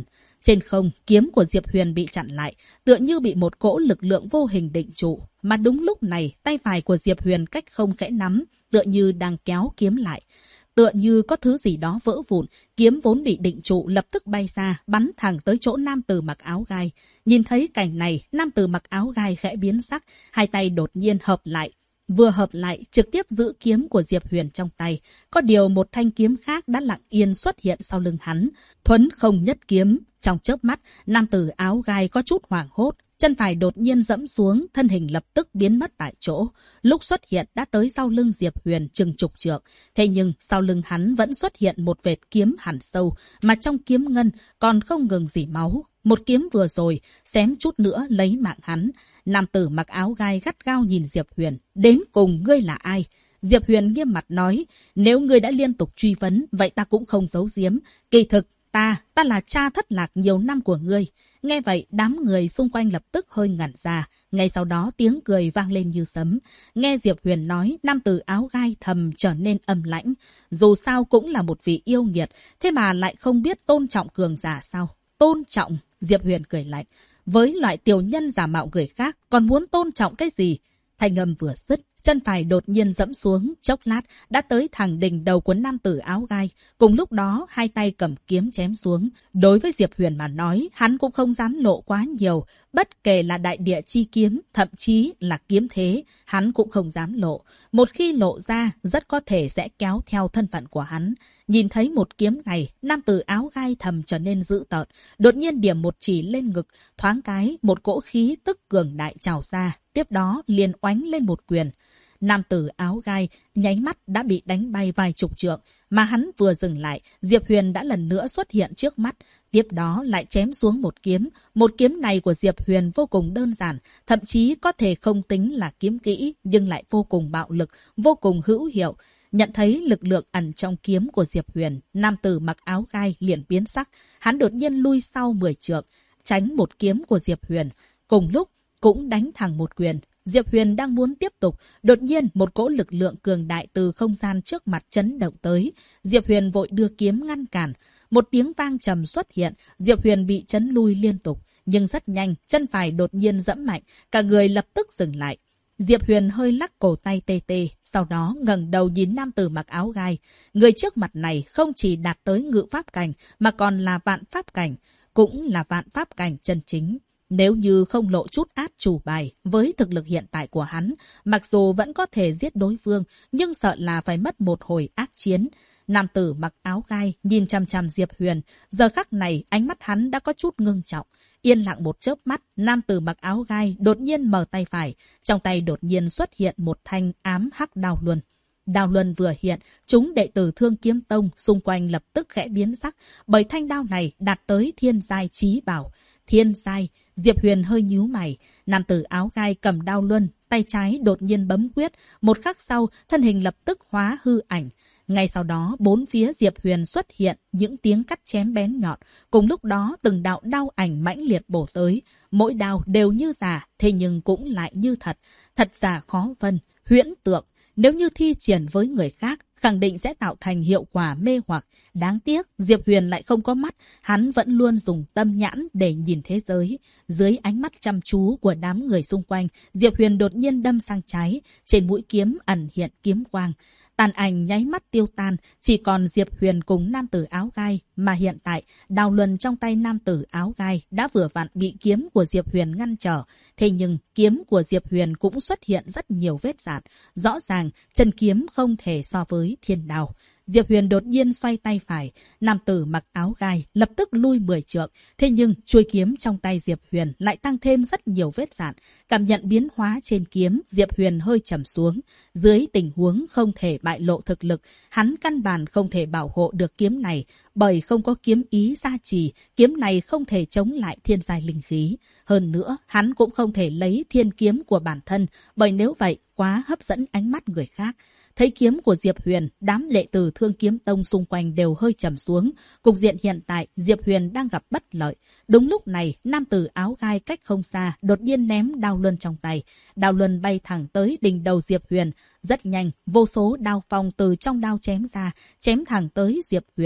Trên không, kiếm của Diệp Huyền bị chặn lại, tựa như bị một cỗ lực lượng vô hình định trụ. Mà đúng lúc này, tay phải của Diệp Huyền cách không khẽ nắm, tựa như đang kéo kiếm lại. Tựa như có thứ gì đó vỡ vụn, kiếm vốn bị định trụ lập tức bay ra, bắn thẳng tới chỗ nam tử mặc áo gai. Nhìn thấy cảnh này, nam tử mặc áo gai khẽ biến sắc, hai tay đột nhiên hợp lại. Vừa hợp lại, trực tiếp giữ kiếm của Diệp Huyền trong tay. Có điều một thanh kiếm khác đã lặng yên xuất hiện sau lưng hắn. Thuấn không nhất kiếm. Trong chớp mắt, nam tử áo gai có chút hoảng hốt. Chân phải đột nhiên dẫm xuống, thân hình lập tức biến mất tại chỗ. Lúc xuất hiện đã tới sau lưng Diệp Huyền chừng chục trượng. Thế nhưng sau lưng hắn vẫn xuất hiện một vệt kiếm hằn sâu, mà trong kiếm ngân còn không ngừng rỉ máu. Một kiếm vừa rồi, xém chút nữa lấy mạng hắn. Nam tử mặc áo gai gắt gao nhìn Diệp Huyền. Đến cùng ngươi là ai? Diệp Huyền nghiêm mặt nói, nếu ngươi đã liên tục truy vấn, vậy ta cũng không giấu giếm. Kỳ thực, ta là cha thất lạc nhiều năm của ngươi. Nghe vậy, đám người xung quanh lập tức hơi ngẩn ra. Ngay sau đó tiếng cười vang lên như sấm. Nghe Diệp Huyền nói, nam tử áo gai thầm trở nên âm lãnh. Dù sao cũng là một vị yêu nghiệt, thế mà lại không biết tôn trọng cường giả sao? Tôn trọng? Diệp Huyền cười lạnh. Với loại tiểu nhân giả mạo người khác, còn muốn tôn trọng cái gì? Thanh âm vừa dứt, chân phải đột nhiên dẫm xuống, chốc lát đã tới thẳng đỉnh đầu của nam tử áo gai. Cùng lúc đó, hai tay cầm kiếm chém xuống. Đối với Diệp Huyền mà nói, hắn cũng không dám lộ quá nhiều. Bất kể là đại địa chi kiếm, thậm chí là kiếm thế, hắn cũng không dám lộ. Một khi lộ ra, rất có thể sẽ kéo theo thân phận của hắn. Nhìn thấy một kiếm này, nam tử áo gai thầm trở nên dữ tợn. Đột nhiên điểm một chỉ lên ngực, thoáng cái, một cỗ khí tức cường đại trào ra. Tiếp đó liền oánh lên một quyền. Nam tử áo gai nháy mắt đã bị đánh bay vài chục trượng, mà hắn vừa dừng lại, Diệp Huyền đã lần nữa xuất hiện trước mắt, tiếp đó lại chém xuống một kiếm. Một kiếm này của Diệp Huyền vô cùng đơn giản, thậm chí có thể không tính là kiếm kỹ, nhưng lại vô cùng bạo lực, vô cùng hữu hiệu. Nhận thấy lực lượng ẩn trong kiếm của Diệp Huyền, nam tử mặc áo gai liền biến sắc, hắn đột nhiên lui sau 10 trượng, tránh một kiếm của Diệp Huyền. Cùng lúc cũng đánh thẳng một quyền. Diệp Huyền đang muốn tiếp tục, đột nhiên một cỗ lực lượng cường đại từ không gian trước mặt chấn động tới. Diệp Huyền vội đưa kiếm ngăn cản. Một tiếng vang trầm xuất hiện, Diệp Huyền bị chấn lui liên tục. Nhưng rất nhanh, chân phải đột nhiên giẫm mạnh, cả người lập tức dừng lại. Diệp Huyền hơi lắc cổ tay tê tê, sau đó ngẩng đầu nhìn nam tử mặc áo gai. Người trước mặt này không chỉ đạt tới ngự pháp cảnh, mà còn là vạn pháp cảnh, cũng là vạn pháp cảnh chân chính. Nếu như không lộ chút át chủ bài, với thực lực hiện tại của hắn, mặc dù vẫn có thể giết đối phương, nhưng sợ là phải mất một hồi ác chiến. Nam tử mặc áo gai nhìn chằm chằm Diệp Huyền, giờ khắc này ánh mắt hắn đã có chút ngưng trọng. Yên lặng một chớp mắt, nam tử mặc áo gai đột nhiên mở tay phải, trong tay đột nhiên xuất hiện một thanh ám hắc đao luân. Đao luân vừa hiện, chúng đệ tử Thương Kiếm Tông xung quanh lập tức khẽ biến sắc, bởi thanh đao này đạt tới thiên giai chí bảo. Thiên giai? Diệp Huyền hơi nhíu mày. Nam tử áo gai cầm đao luân, tay trái đột nhiên bấm quyết, một khắc sau, thân hình lập tức hóa hư ảnh. Ngay sau đó, bốn phía Diệp Huyền xuất hiện những tiếng cắt chém bén nhọn. Cùng lúc đó, từng đạo đao ảnh mãnh liệt bổ tới. Mỗi đao đều như giả, thế nhưng cũng lại như thật. Thật giả khó phân, huyễn tượng. Nếu như thi triển với người khác, khẳng định sẽ tạo thành hiệu quả mê hoặc. Đáng tiếc, Diệp Huyền lại không có mắt, hắn vẫn luôn dùng tâm nhãn để nhìn thế giới. Dưới ánh mắt chăm chú của đám người xung quanh, Diệp Huyền đột nhiên đâm sang trái, trên mũi kiếm ẩn hiện kiếm quang. Tàn ảnh nháy mắt tiêu tan, chỉ còn Diệp Huyền cùng nam tử áo gai, mà hiện tại, đao luân trong tay nam tử áo gai đã vừa vặn bị kiếm của Diệp Huyền ngăn trở. Thế nhưng, kiếm của Diệp Huyền cũng xuất hiện rất nhiều vết rạn. Rõ ràng, chân kiếm không thể so với thiên đao. Diệp Huyền đột nhiên xoay tay phải, nam tử mặc áo gai lập tức lui 10 trượng. Thế nhưng, chuôi kiếm trong tay Diệp Huyền lại tăng thêm rất nhiều vết rạn. Cảm nhận biến hóa trên kiếm, Diệp Huyền hơi trầm xuống. Dưới tình huống không thể bại lộ thực lực, hắn căn bản không thể bảo hộ được kiếm này, bởi không có kiếm ý gia trì, kiếm này không thể chống lại thiên giai linh khí. Hơn nữa, hắn cũng không thể lấy thiên kiếm của bản thân, bởi nếu vậy, quá hấp dẫn ánh mắt người khác. Thấy kiếm của Diệp Huyền, đám đệ tử Thương Kiếm Tông xung quanh đều hơi trầm xuống. Cục diện hiện tại, Diệp Huyền đang gặp bất lợi. Đúng lúc này, nam tử áo gai cách không xa, đột nhiên ném đao luân trong tay. Đao luân bay thẳng tới đỉnh đầu Diệp Huyền. Rất nhanh, vô số đao phong từ trong đao chém ra, chém thẳng tới Diệp Huyền.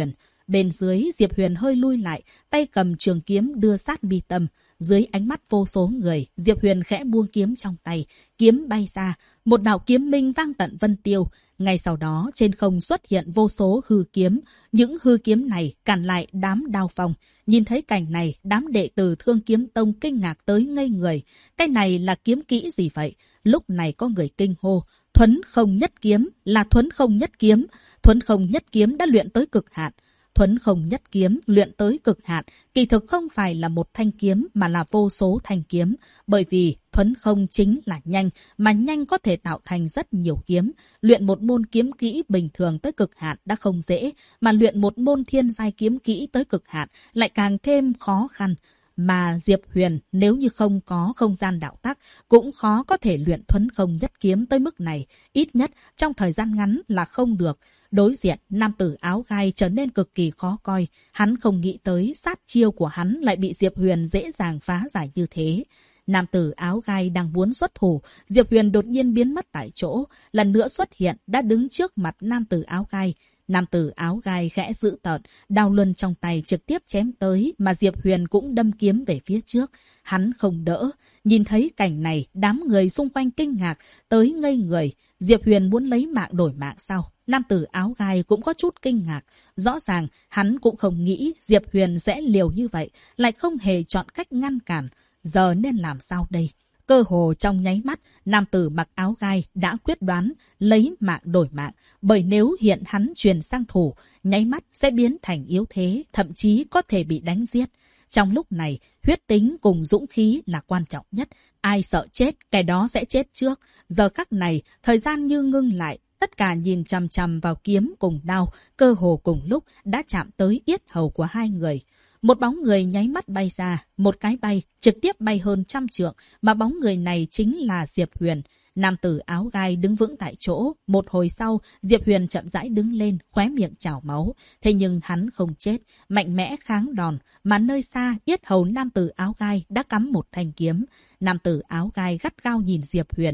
Bên dưới, Diệp Huyền hơi lui lại, tay cầm trường kiếm đưa sát mi tâm. Dưới ánh mắt vô số người, Diệp Huyền khẽ buông kiếm trong tay, kiếm bay ra, một đạo kiếm minh vang tận vân tiêu. Ngay sau đó, trên không xuất hiện vô số hư kiếm. Những hư kiếm này cản lại đám đao phong. Nhìn thấy cảnh này, đám đệ tử Thương Kiếm Tông kinh ngạc tới ngây người. Cái này là kiếm kỹ gì vậy? Lúc này có người kinh hô. Thuấn không nhất kiếm là thuấn không nhất kiếm. Thuấn không nhất kiếm đã luyện tới cực hạn. Thuấn không nhất kiếm luyện tới cực hạn, kỳ thực không phải là một thanh kiếm mà là vô số thanh kiếm. Bởi vì thuấn không chính là nhanh, mà nhanh có thể tạo thành rất nhiều kiếm. Luyện một môn kiếm kỹ bình thường tới cực hạn đã không dễ, mà luyện một môn thiên giai kiếm kỹ tới cực hạn lại càng thêm khó khăn. Mà Diệp Huyền nếu như không có không gian đạo tắc cũng khó có thể luyện thuấn không nhất kiếm tới mức này, ít nhất trong thời gian ngắn là không được. Đối diện, nam tử áo gai trở nên cực kỳ khó coi. Hắn không nghĩ tới sát chiêu của hắn lại bị Diệp Huyền dễ dàng phá giải như thế. Nam tử áo gai đang muốn xuất thủ, Diệp Huyền đột nhiên biến mất tại chỗ. Lần nữa xuất hiện, đã đứng trước mặt nam tử áo gai. Nam tử áo gai khẽ dữ tợn, đao luân trong tay trực tiếp chém tới, mà Diệp Huyền cũng đâm kiếm về phía trước. Hắn không đỡ. Nhìn thấy cảnh này, đám người xung quanh kinh ngạc, tới ngây người. Diệp Huyền muốn lấy mạng đổi mạng sao? Nam tử áo gai cũng có chút kinh ngạc. Rõ ràng, hắn cũng không nghĩ Diệp Huyền sẽ liều như vậy, lại không hề chọn cách ngăn cản. Giờ nên làm sao đây? Cơ hồ trong nháy mắt, nam tử mặc áo gai đã quyết đoán lấy mạng đổi mạng. Bởi nếu hiện hắn truyền sang thủ, nháy mắt sẽ biến thành yếu thế, thậm chí có thể bị đánh giết. Trong lúc này, huyết tính cùng dũng khí là quan trọng nhất. Ai sợ chết, cái đó sẽ chết trước. Giờ khắc này, thời gian như ngưng lại. Tất cả nhìn chằm chằm vào kiếm cùng đao, cơ hồ cùng lúc đã chạm tới yết hầu của hai người. Một bóng người nháy mắt bay ra, một cái bay, trực tiếp bay hơn 100 trượng, mà bóng người này chính là Diệp Huyền. Nam tử áo gai đứng vững tại chỗ, một hồi sau, Diệp Huyền chậm rãi đứng lên, khóe miệng trào máu. Thế nhưng hắn không chết, mạnh mẽ kháng đòn, mà nơi xa, yết hầu nam tử áo gai đã cắm một thanh kiếm. Nam tử áo gai gắt gao nhìn Diệp Huyền.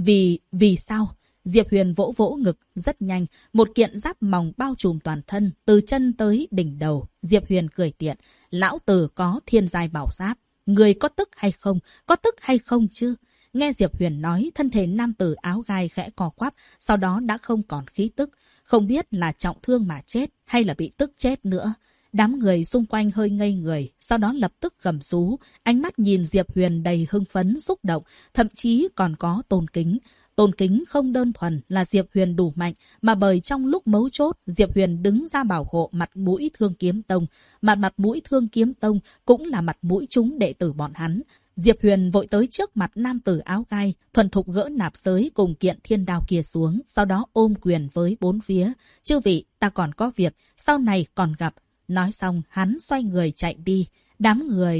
Vì sao? Diệp Huyền vỗ vỗ ngực, rất nhanh, một kiện giáp mỏng bao trùm toàn thân, từ chân tới đỉnh đầu. Diệp Huyền cười tiện, lão tử có thiên giai bảo giáp. Người có tức hay không? Có tức hay không chứ? Nghe Diệp Huyền nói, thân thể nam tử áo gai khẽ co quắp, sau đó đã không còn khí tức. Không biết là trọng thương mà chết hay là bị tức chết nữa. Đám người xung quanh hơi ngây người, sau đó lập tức gầm rú, ánh mắt nhìn Diệp Huyền đầy hưng phấn, xúc động, thậm chí còn có tôn kính. Tôn kính không đơn thuần là Diệp Huyền đủ mạnh, mà bởi trong lúc mấu chốt, Diệp Huyền đứng ra bảo hộ mặt mũi Thương Kiếm Tông. Mà mặt mũi Thương Kiếm Tông cũng là mặt mũi chúng đệ tử bọn hắn. Diệp Huyền vội tới trước mặt nam tử áo gai, thuần thục gỡ nạp giới cùng kiện thiên đao kia xuống, sau đó ôm quyền với bốn phía. Chư vị, ta còn có việc, sau này còn gặp. Nói xong, hắn xoay người chạy đi. Đám người...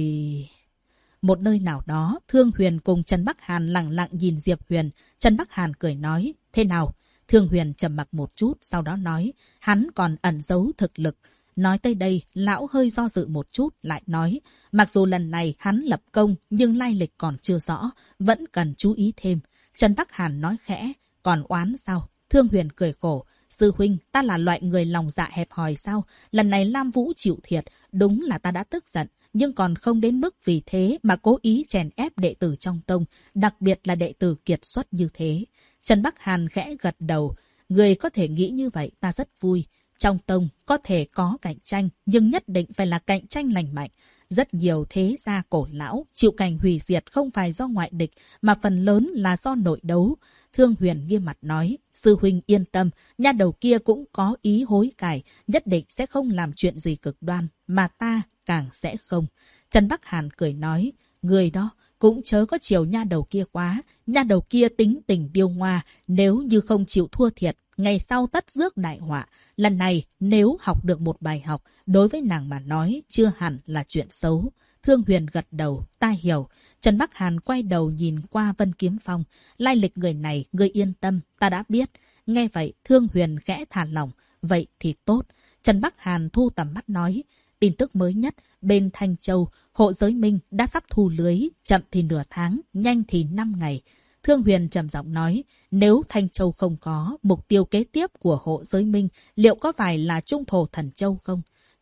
Một nơi nào đó, Thương Huyền cùng Trần Bắc Hàn lặng lặng nhìn Diệp Huyền. Trần Bắc Hàn cười nói, thế nào? Thương Huyền trầm mặc một chút, sau đó nói, hắn còn ẩn giấu thực lực. Nói tới đây, lão hơi do dự một chút, lại nói, mặc dù lần này hắn lập công, nhưng lai lịch còn chưa rõ, vẫn cần chú ý thêm. Trần Bắc Hàn nói khẽ, còn oán sao? Thương Huyền cười khổ, sư huynh, ta là loại người lòng dạ hẹp hòi sao? Lần này Lam Vũ chịu thiệt, đúng là ta đã tức giận. Nhưng còn không đến mức vì thế mà cố ý chèn ép đệ tử trong tông, đặc biệt là đệ tử kiệt xuất như thế. Trần Bắc Hàn khẽ gật đầu, người có thể nghĩ như vậy ta rất vui. Trong tông có thể có cạnh tranh, nhưng nhất định phải là cạnh tranh lành mạnh. Rất nhiều thế gia cổ lão chịu cảnh hủy diệt không phải do ngoại địch, mà phần lớn là do nội đấu. Thương Huyền nghiêm mặt nói, sư huynh yên tâm, nha đầu kia cũng có ý hối cải, nhất định sẽ không làm chuyện gì cực đoan, mà ta càng sẽ không. Trần Bắc Hàn cười nói, người đó cũng chớ có chiều nha đầu kia quá, nha đầu kia tính tình điêu ngoa, nếu như không chịu thua thiệt, ngày sau tất rước đại họa. Lần này nếu học được một bài học, đối với nàng mà nói chưa hẳn là chuyện xấu. Thương Huyền gật đầu, ta hiểu. Trần Bắc Hàn quay đầu nhìn qua Vân Kiếm Phong, lai lịch người này, ngươi yên tâm, ta đã biết. Nghe vậy, Thương Huyền khẽ thả lỏng, vậy thì tốt. Trần Bắc Hàn thu tầm mắt nói, tin tức mới nhất, bên Thanh Châu, Hộ Giới Minh đã sắp thu lưới, chậm thì nửa tháng, nhanh thì 5 ngày. Thương Huyền trầm giọng nói, nếu Thanh Châu không có, mục tiêu kế tiếp của Hộ Giới Minh liệu có phải là Trung Thổ Thần Châu không?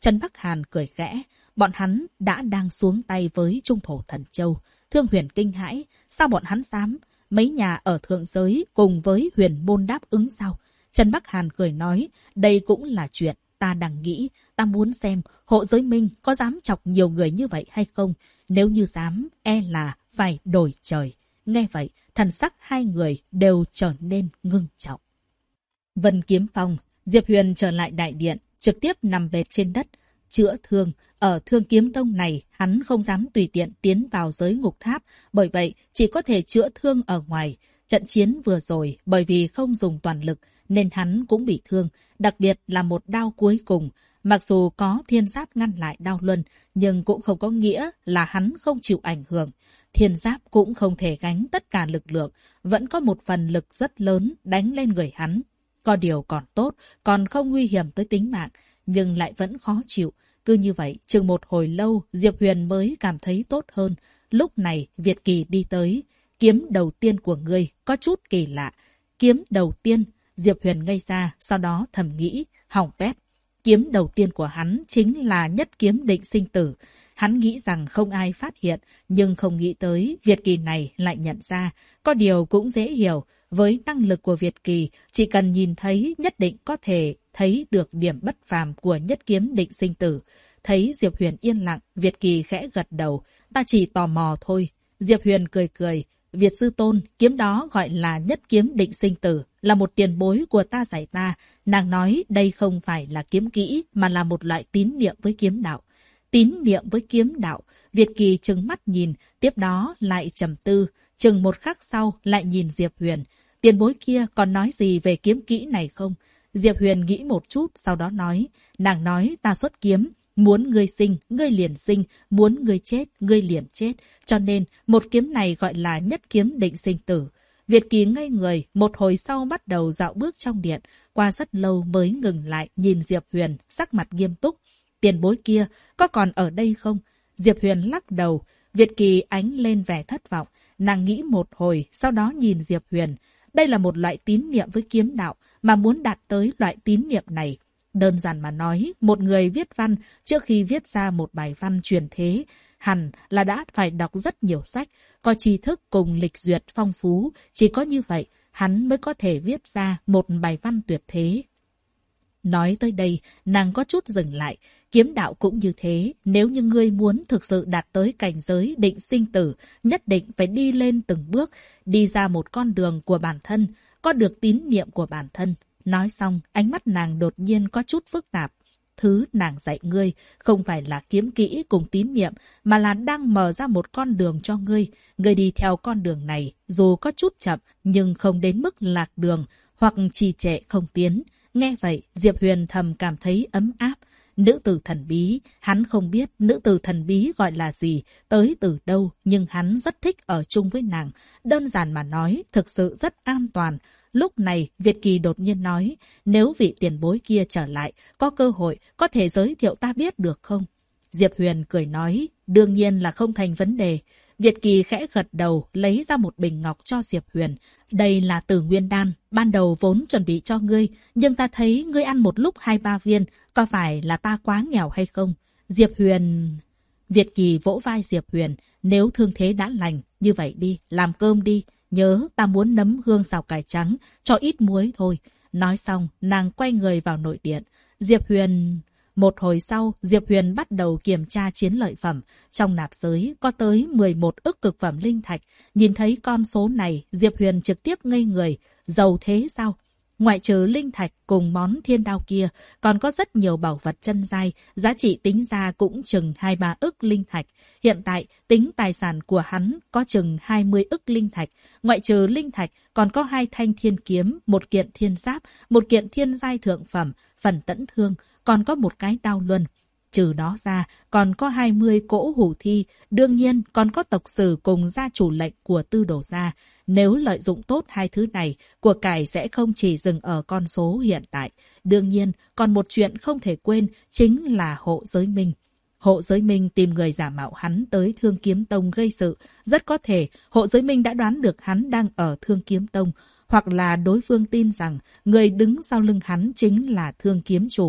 Trần Bắc Hàn cười khẽ. Bọn hắn đã đang xuống tay với Trung Thổ Thần Châu. Thương Huyền kinh hãi. Sao bọn hắn dám? Mấy nhà ở thượng giới cùng với Huyền Môn đáp ứng sao? Trần Bắc Hàn cười nói. Đây cũng là chuyện ta đang nghĩ. Ta muốn xem Hộ Giới Minh có dám chọc nhiều người như vậy hay không? Nếu như dám, e là phải đổi trời. Nghe vậy, thần sắc hai người đều trở nên ngưng trọng. Vân Kiếm Phong, Diệp Huyền trở lại đại điện, trực tiếp nằm bệt trên đất, chữa thương. Ở Thương Kiếm Tông này, hắn không dám tùy tiện tiến vào giới ngục tháp, bởi vậy chỉ có thể chữa thương ở ngoài. Trận chiến vừa rồi, bởi vì không dùng toàn lực, nên hắn cũng bị thương, đặc biệt là một đao cuối cùng. Mặc dù có thiên giáp ngăn lại đao luân, nhưng cũng không có nghĩa là hắn không chịu ảnh hưởng. Thiên giáp cũng không thể gánh tất cả lực lượng, vẫn có một phần lực rất lớn đánh lên người hắn. Có điều còn tốt, còn không nguy hiểm tới tính mạng, nhưng lại vẫn khó chịu. Cứ như vậy, chừng một hồi lâu, Diệp Huyền mới cảm thấy tốt hơn. Lúc này, Việt Kỳ đi tới. Kiếm đầu tiên của ngươi có chút kỳ lạ. Kiếm đầu tiên, Diệp Huyền ngây ra, sau đó thầm nghĩ, hỏng bét. Kiếm đầu tiên của hắn chính là nhất kiếm định sinh tử. Hắn nghĩ rằng không ai phát hiện, nhưng không nghĩ tới Việt Kỳ này lại nhận ra. Có điều cũng dễ hiểu, với năng lực của Việt Kỳ, chỉ cần nhìn thấy nhất định có thể thấy được điểm bất phàm của nhất kiếm định sinh tử. Thấy Diệp Huyền yên lặng, Việt Kỳ khẽ gật đầu. Ta chỉ tò mò thôi. Diệp Huyền cười cười. Việt sư tôn, kiếm đó gọi là nhất kiếm định sinh tử, là một tiền bối của ta dạy ta. Nàng nói đây không phải là kiếm kỹ, mà là một loại tín niệm với kiếm đạo. Tín niệm với kiếm đạo, Việt Kỳ trừng mắt nhìn, tiếp đó lại trầm tư, chừng một khắc sau lại nhìn Diệp Huyền. Tiền bối kia còn nói gì về kiếm kỹ này không? Diệp Huyền nghĩ một chút, sau đó nói, nàng nói ta xuất kiếm. Muốn ngươi sinh, ngươi liền sinh, muốn ngươi chết, ngươi liền chết. Cho nên, một kiếm này gọi là nhất kiếm định sinh tử. Việt Kỳ ngây người, một hồi sau bắt đầu dạo bước trong điện. Qua rất lâu mới ngừng lại nhìn Diệp Huyền, sắc mặt nghiêm túc. Tiền bối kia, có còn ở đây không? Diệp Huyền lắc đầu. Việt Kỳ ánh lên vẻ thất vọng. Nàng nghĩ một hồi, sau đó nhìn Diệp Huyền. Đây là một loại tín niệm với kiếm đạo, mà muốn đạt tới loại tín niệm này. Đơn giản mà nói, một người viết văn trước khi viết ra một bài văn truyền thế, hẳn là đã phải đọc rất nhiều sách, có tri thức cùng lịch duyệt phong phú, chỉ có như vậy, hắn mới có thể viết ra một bài văn tuyệt thế. Nói tới đây, nàng có chút dừng lại, kiếm đạo cũng như thế, nếu như ngươi muốn thực sự đạt tới cảnh giới định sinh tử, nhất định phải đi lên từng bước, đi ra một con đường của bản thân, có được tín niệm của bản thân. Nói xong, ánh mắt nàng đột nhiên có chút phức tạp. Thứ nàng dạy ngươi không phải là kiếm kỹ cùng tín niệm, mà là đang mở ra một con đường cho ngươi. Ngươi đi theo con đường này, dù có chút chậm, nhưng không đến mức lạc đường, hoặc trì trệ không tiến. Nghe vậy, Diệp Huyền thầm cảm thấy ấm áp. Nữ tử thần bí, hắn không biết nữ tử thần bí gọi là gì, tới từ đâu, nhưng hắn rất thích ở chung với nàng. Đơn giản mà nói, thực sự rất an toàn. Lúc này, Việt Kỳ đột nhiên nói, nếu vị tiền bối kia trở lại, có cơ hội, có thể giới thiệu ta biết được không? Diệp Huyền cười nói, đương nhiên là không thành vấn đề. Việt Kỳ khẽ gật đầu, lấy ra một bình ngọc cho Diệp Huyền. Đây là Tử Nguyên Đan, ban đầu vốn chuẩn bị cho ngươi, nhưng ta thấy ngươi ăn một lúc 2-3 viên, có phải là ta quá nghèo hay không? Diệp Huyền... Việt Kỳ vỗ vai Diệp Huyền, nếu thương thế đã lành, như vậy đi, làm cơm đi. Nhớ, ta muốn nấm hương xào cải trắng, cho ít muối thôi. Nói xong, nàng quay người vào nội điện. Diệp Huyền... Một hồi sau, Diệp Huyền bắt đầu kiểm tra chiến lợi phẩm. Trong nạp giới có tới 11 ức cực phẩm linh thạch. Nhìn thấy con số này, Diệp Huyền trực tiếp ngây người. Giàu thế sao? Ngoại trừ linh thạch cùng món thiên đao kia, còn có rất nhiều bảo vật chân giai, giá trị tính ra cũng chừng 2-3 ức linh thạch. Hiện tại, tính tài sản của hắn có chừng 20 ức linh thạch. Ngoại trừ linh thạch, còn có 2 thanh thiên kiếm, 1 kiện thiên giáp, 1 kiện thiên giai thượng phẩm, phần tẫn thương, còn có 1 cái đao luân. Trừ đó ra, còn có 20 cỗ hủ thi, đương nhiên còn có tộc sử cùng gia chủ lệnh của Tư Đồ gia. Nếu lợi dụng tốt 2 thứ này, của cải sẽ không chỉ dừng ở con số hiện tại. Đương nhiên, còn một chuyện không thể quên chính là Hộ Giới Minh. Hộ Giới Minh tìm người giả mạo hắn tới Thương Kiếm Tông gây sự. Rất có thể Hộ Giới Minh đã đoán được hắn đang ở Thương Kiếm Tông, hoặc là đối phương tin rằng người đứng sau lưng hắn chính là Thương Kiếm Chủ.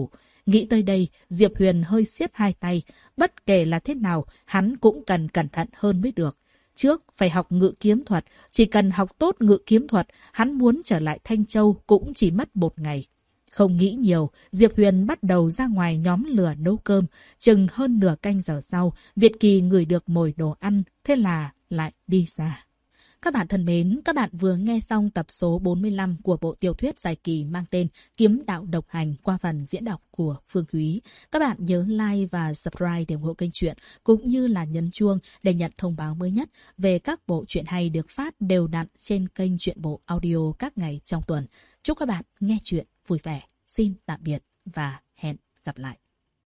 Nghĩ tới đây, Diệp Huyền hơi siết hai tay. Bất kể là thế nào, hắn cũng cần cẩn thận hơn mới được. Trước phải học ngự kiếm thuật, chỉ cần học tốt ngự kiếm thuật, hắn muốn trở lại Thanh Châu cũng chỉ mất 1 ngày. Không nghĩ nhiều, Diệp Huyền bắt đầu ra ngoài nhóm lửa nấu cơm. Chừng hơn nửa canh giờ sau, Việt Kỳ ngửi được mùi đồ ăn, thế là lại đi ra. Các bạn thân mến, các bạn vừa nghe xong tập số 45 của bộ tiểu thuyết dài kỳ mang tên Kiếm Đạo Độc Hành qua phần diễn đọc của Phương Thúy. Các bạn nhớ like và subscribe để ủng hộ kênh truyện, cũng như là nhấn chuông để nhận thông báo mới nhất về các bộ truyện hay được phát đều đặn trên kênh Truyện Bộ Audio các ngày trong tuần. Chúc các bạn nghe truyện vui vẻ. Xin tạm biệt và hẹn gặp lại.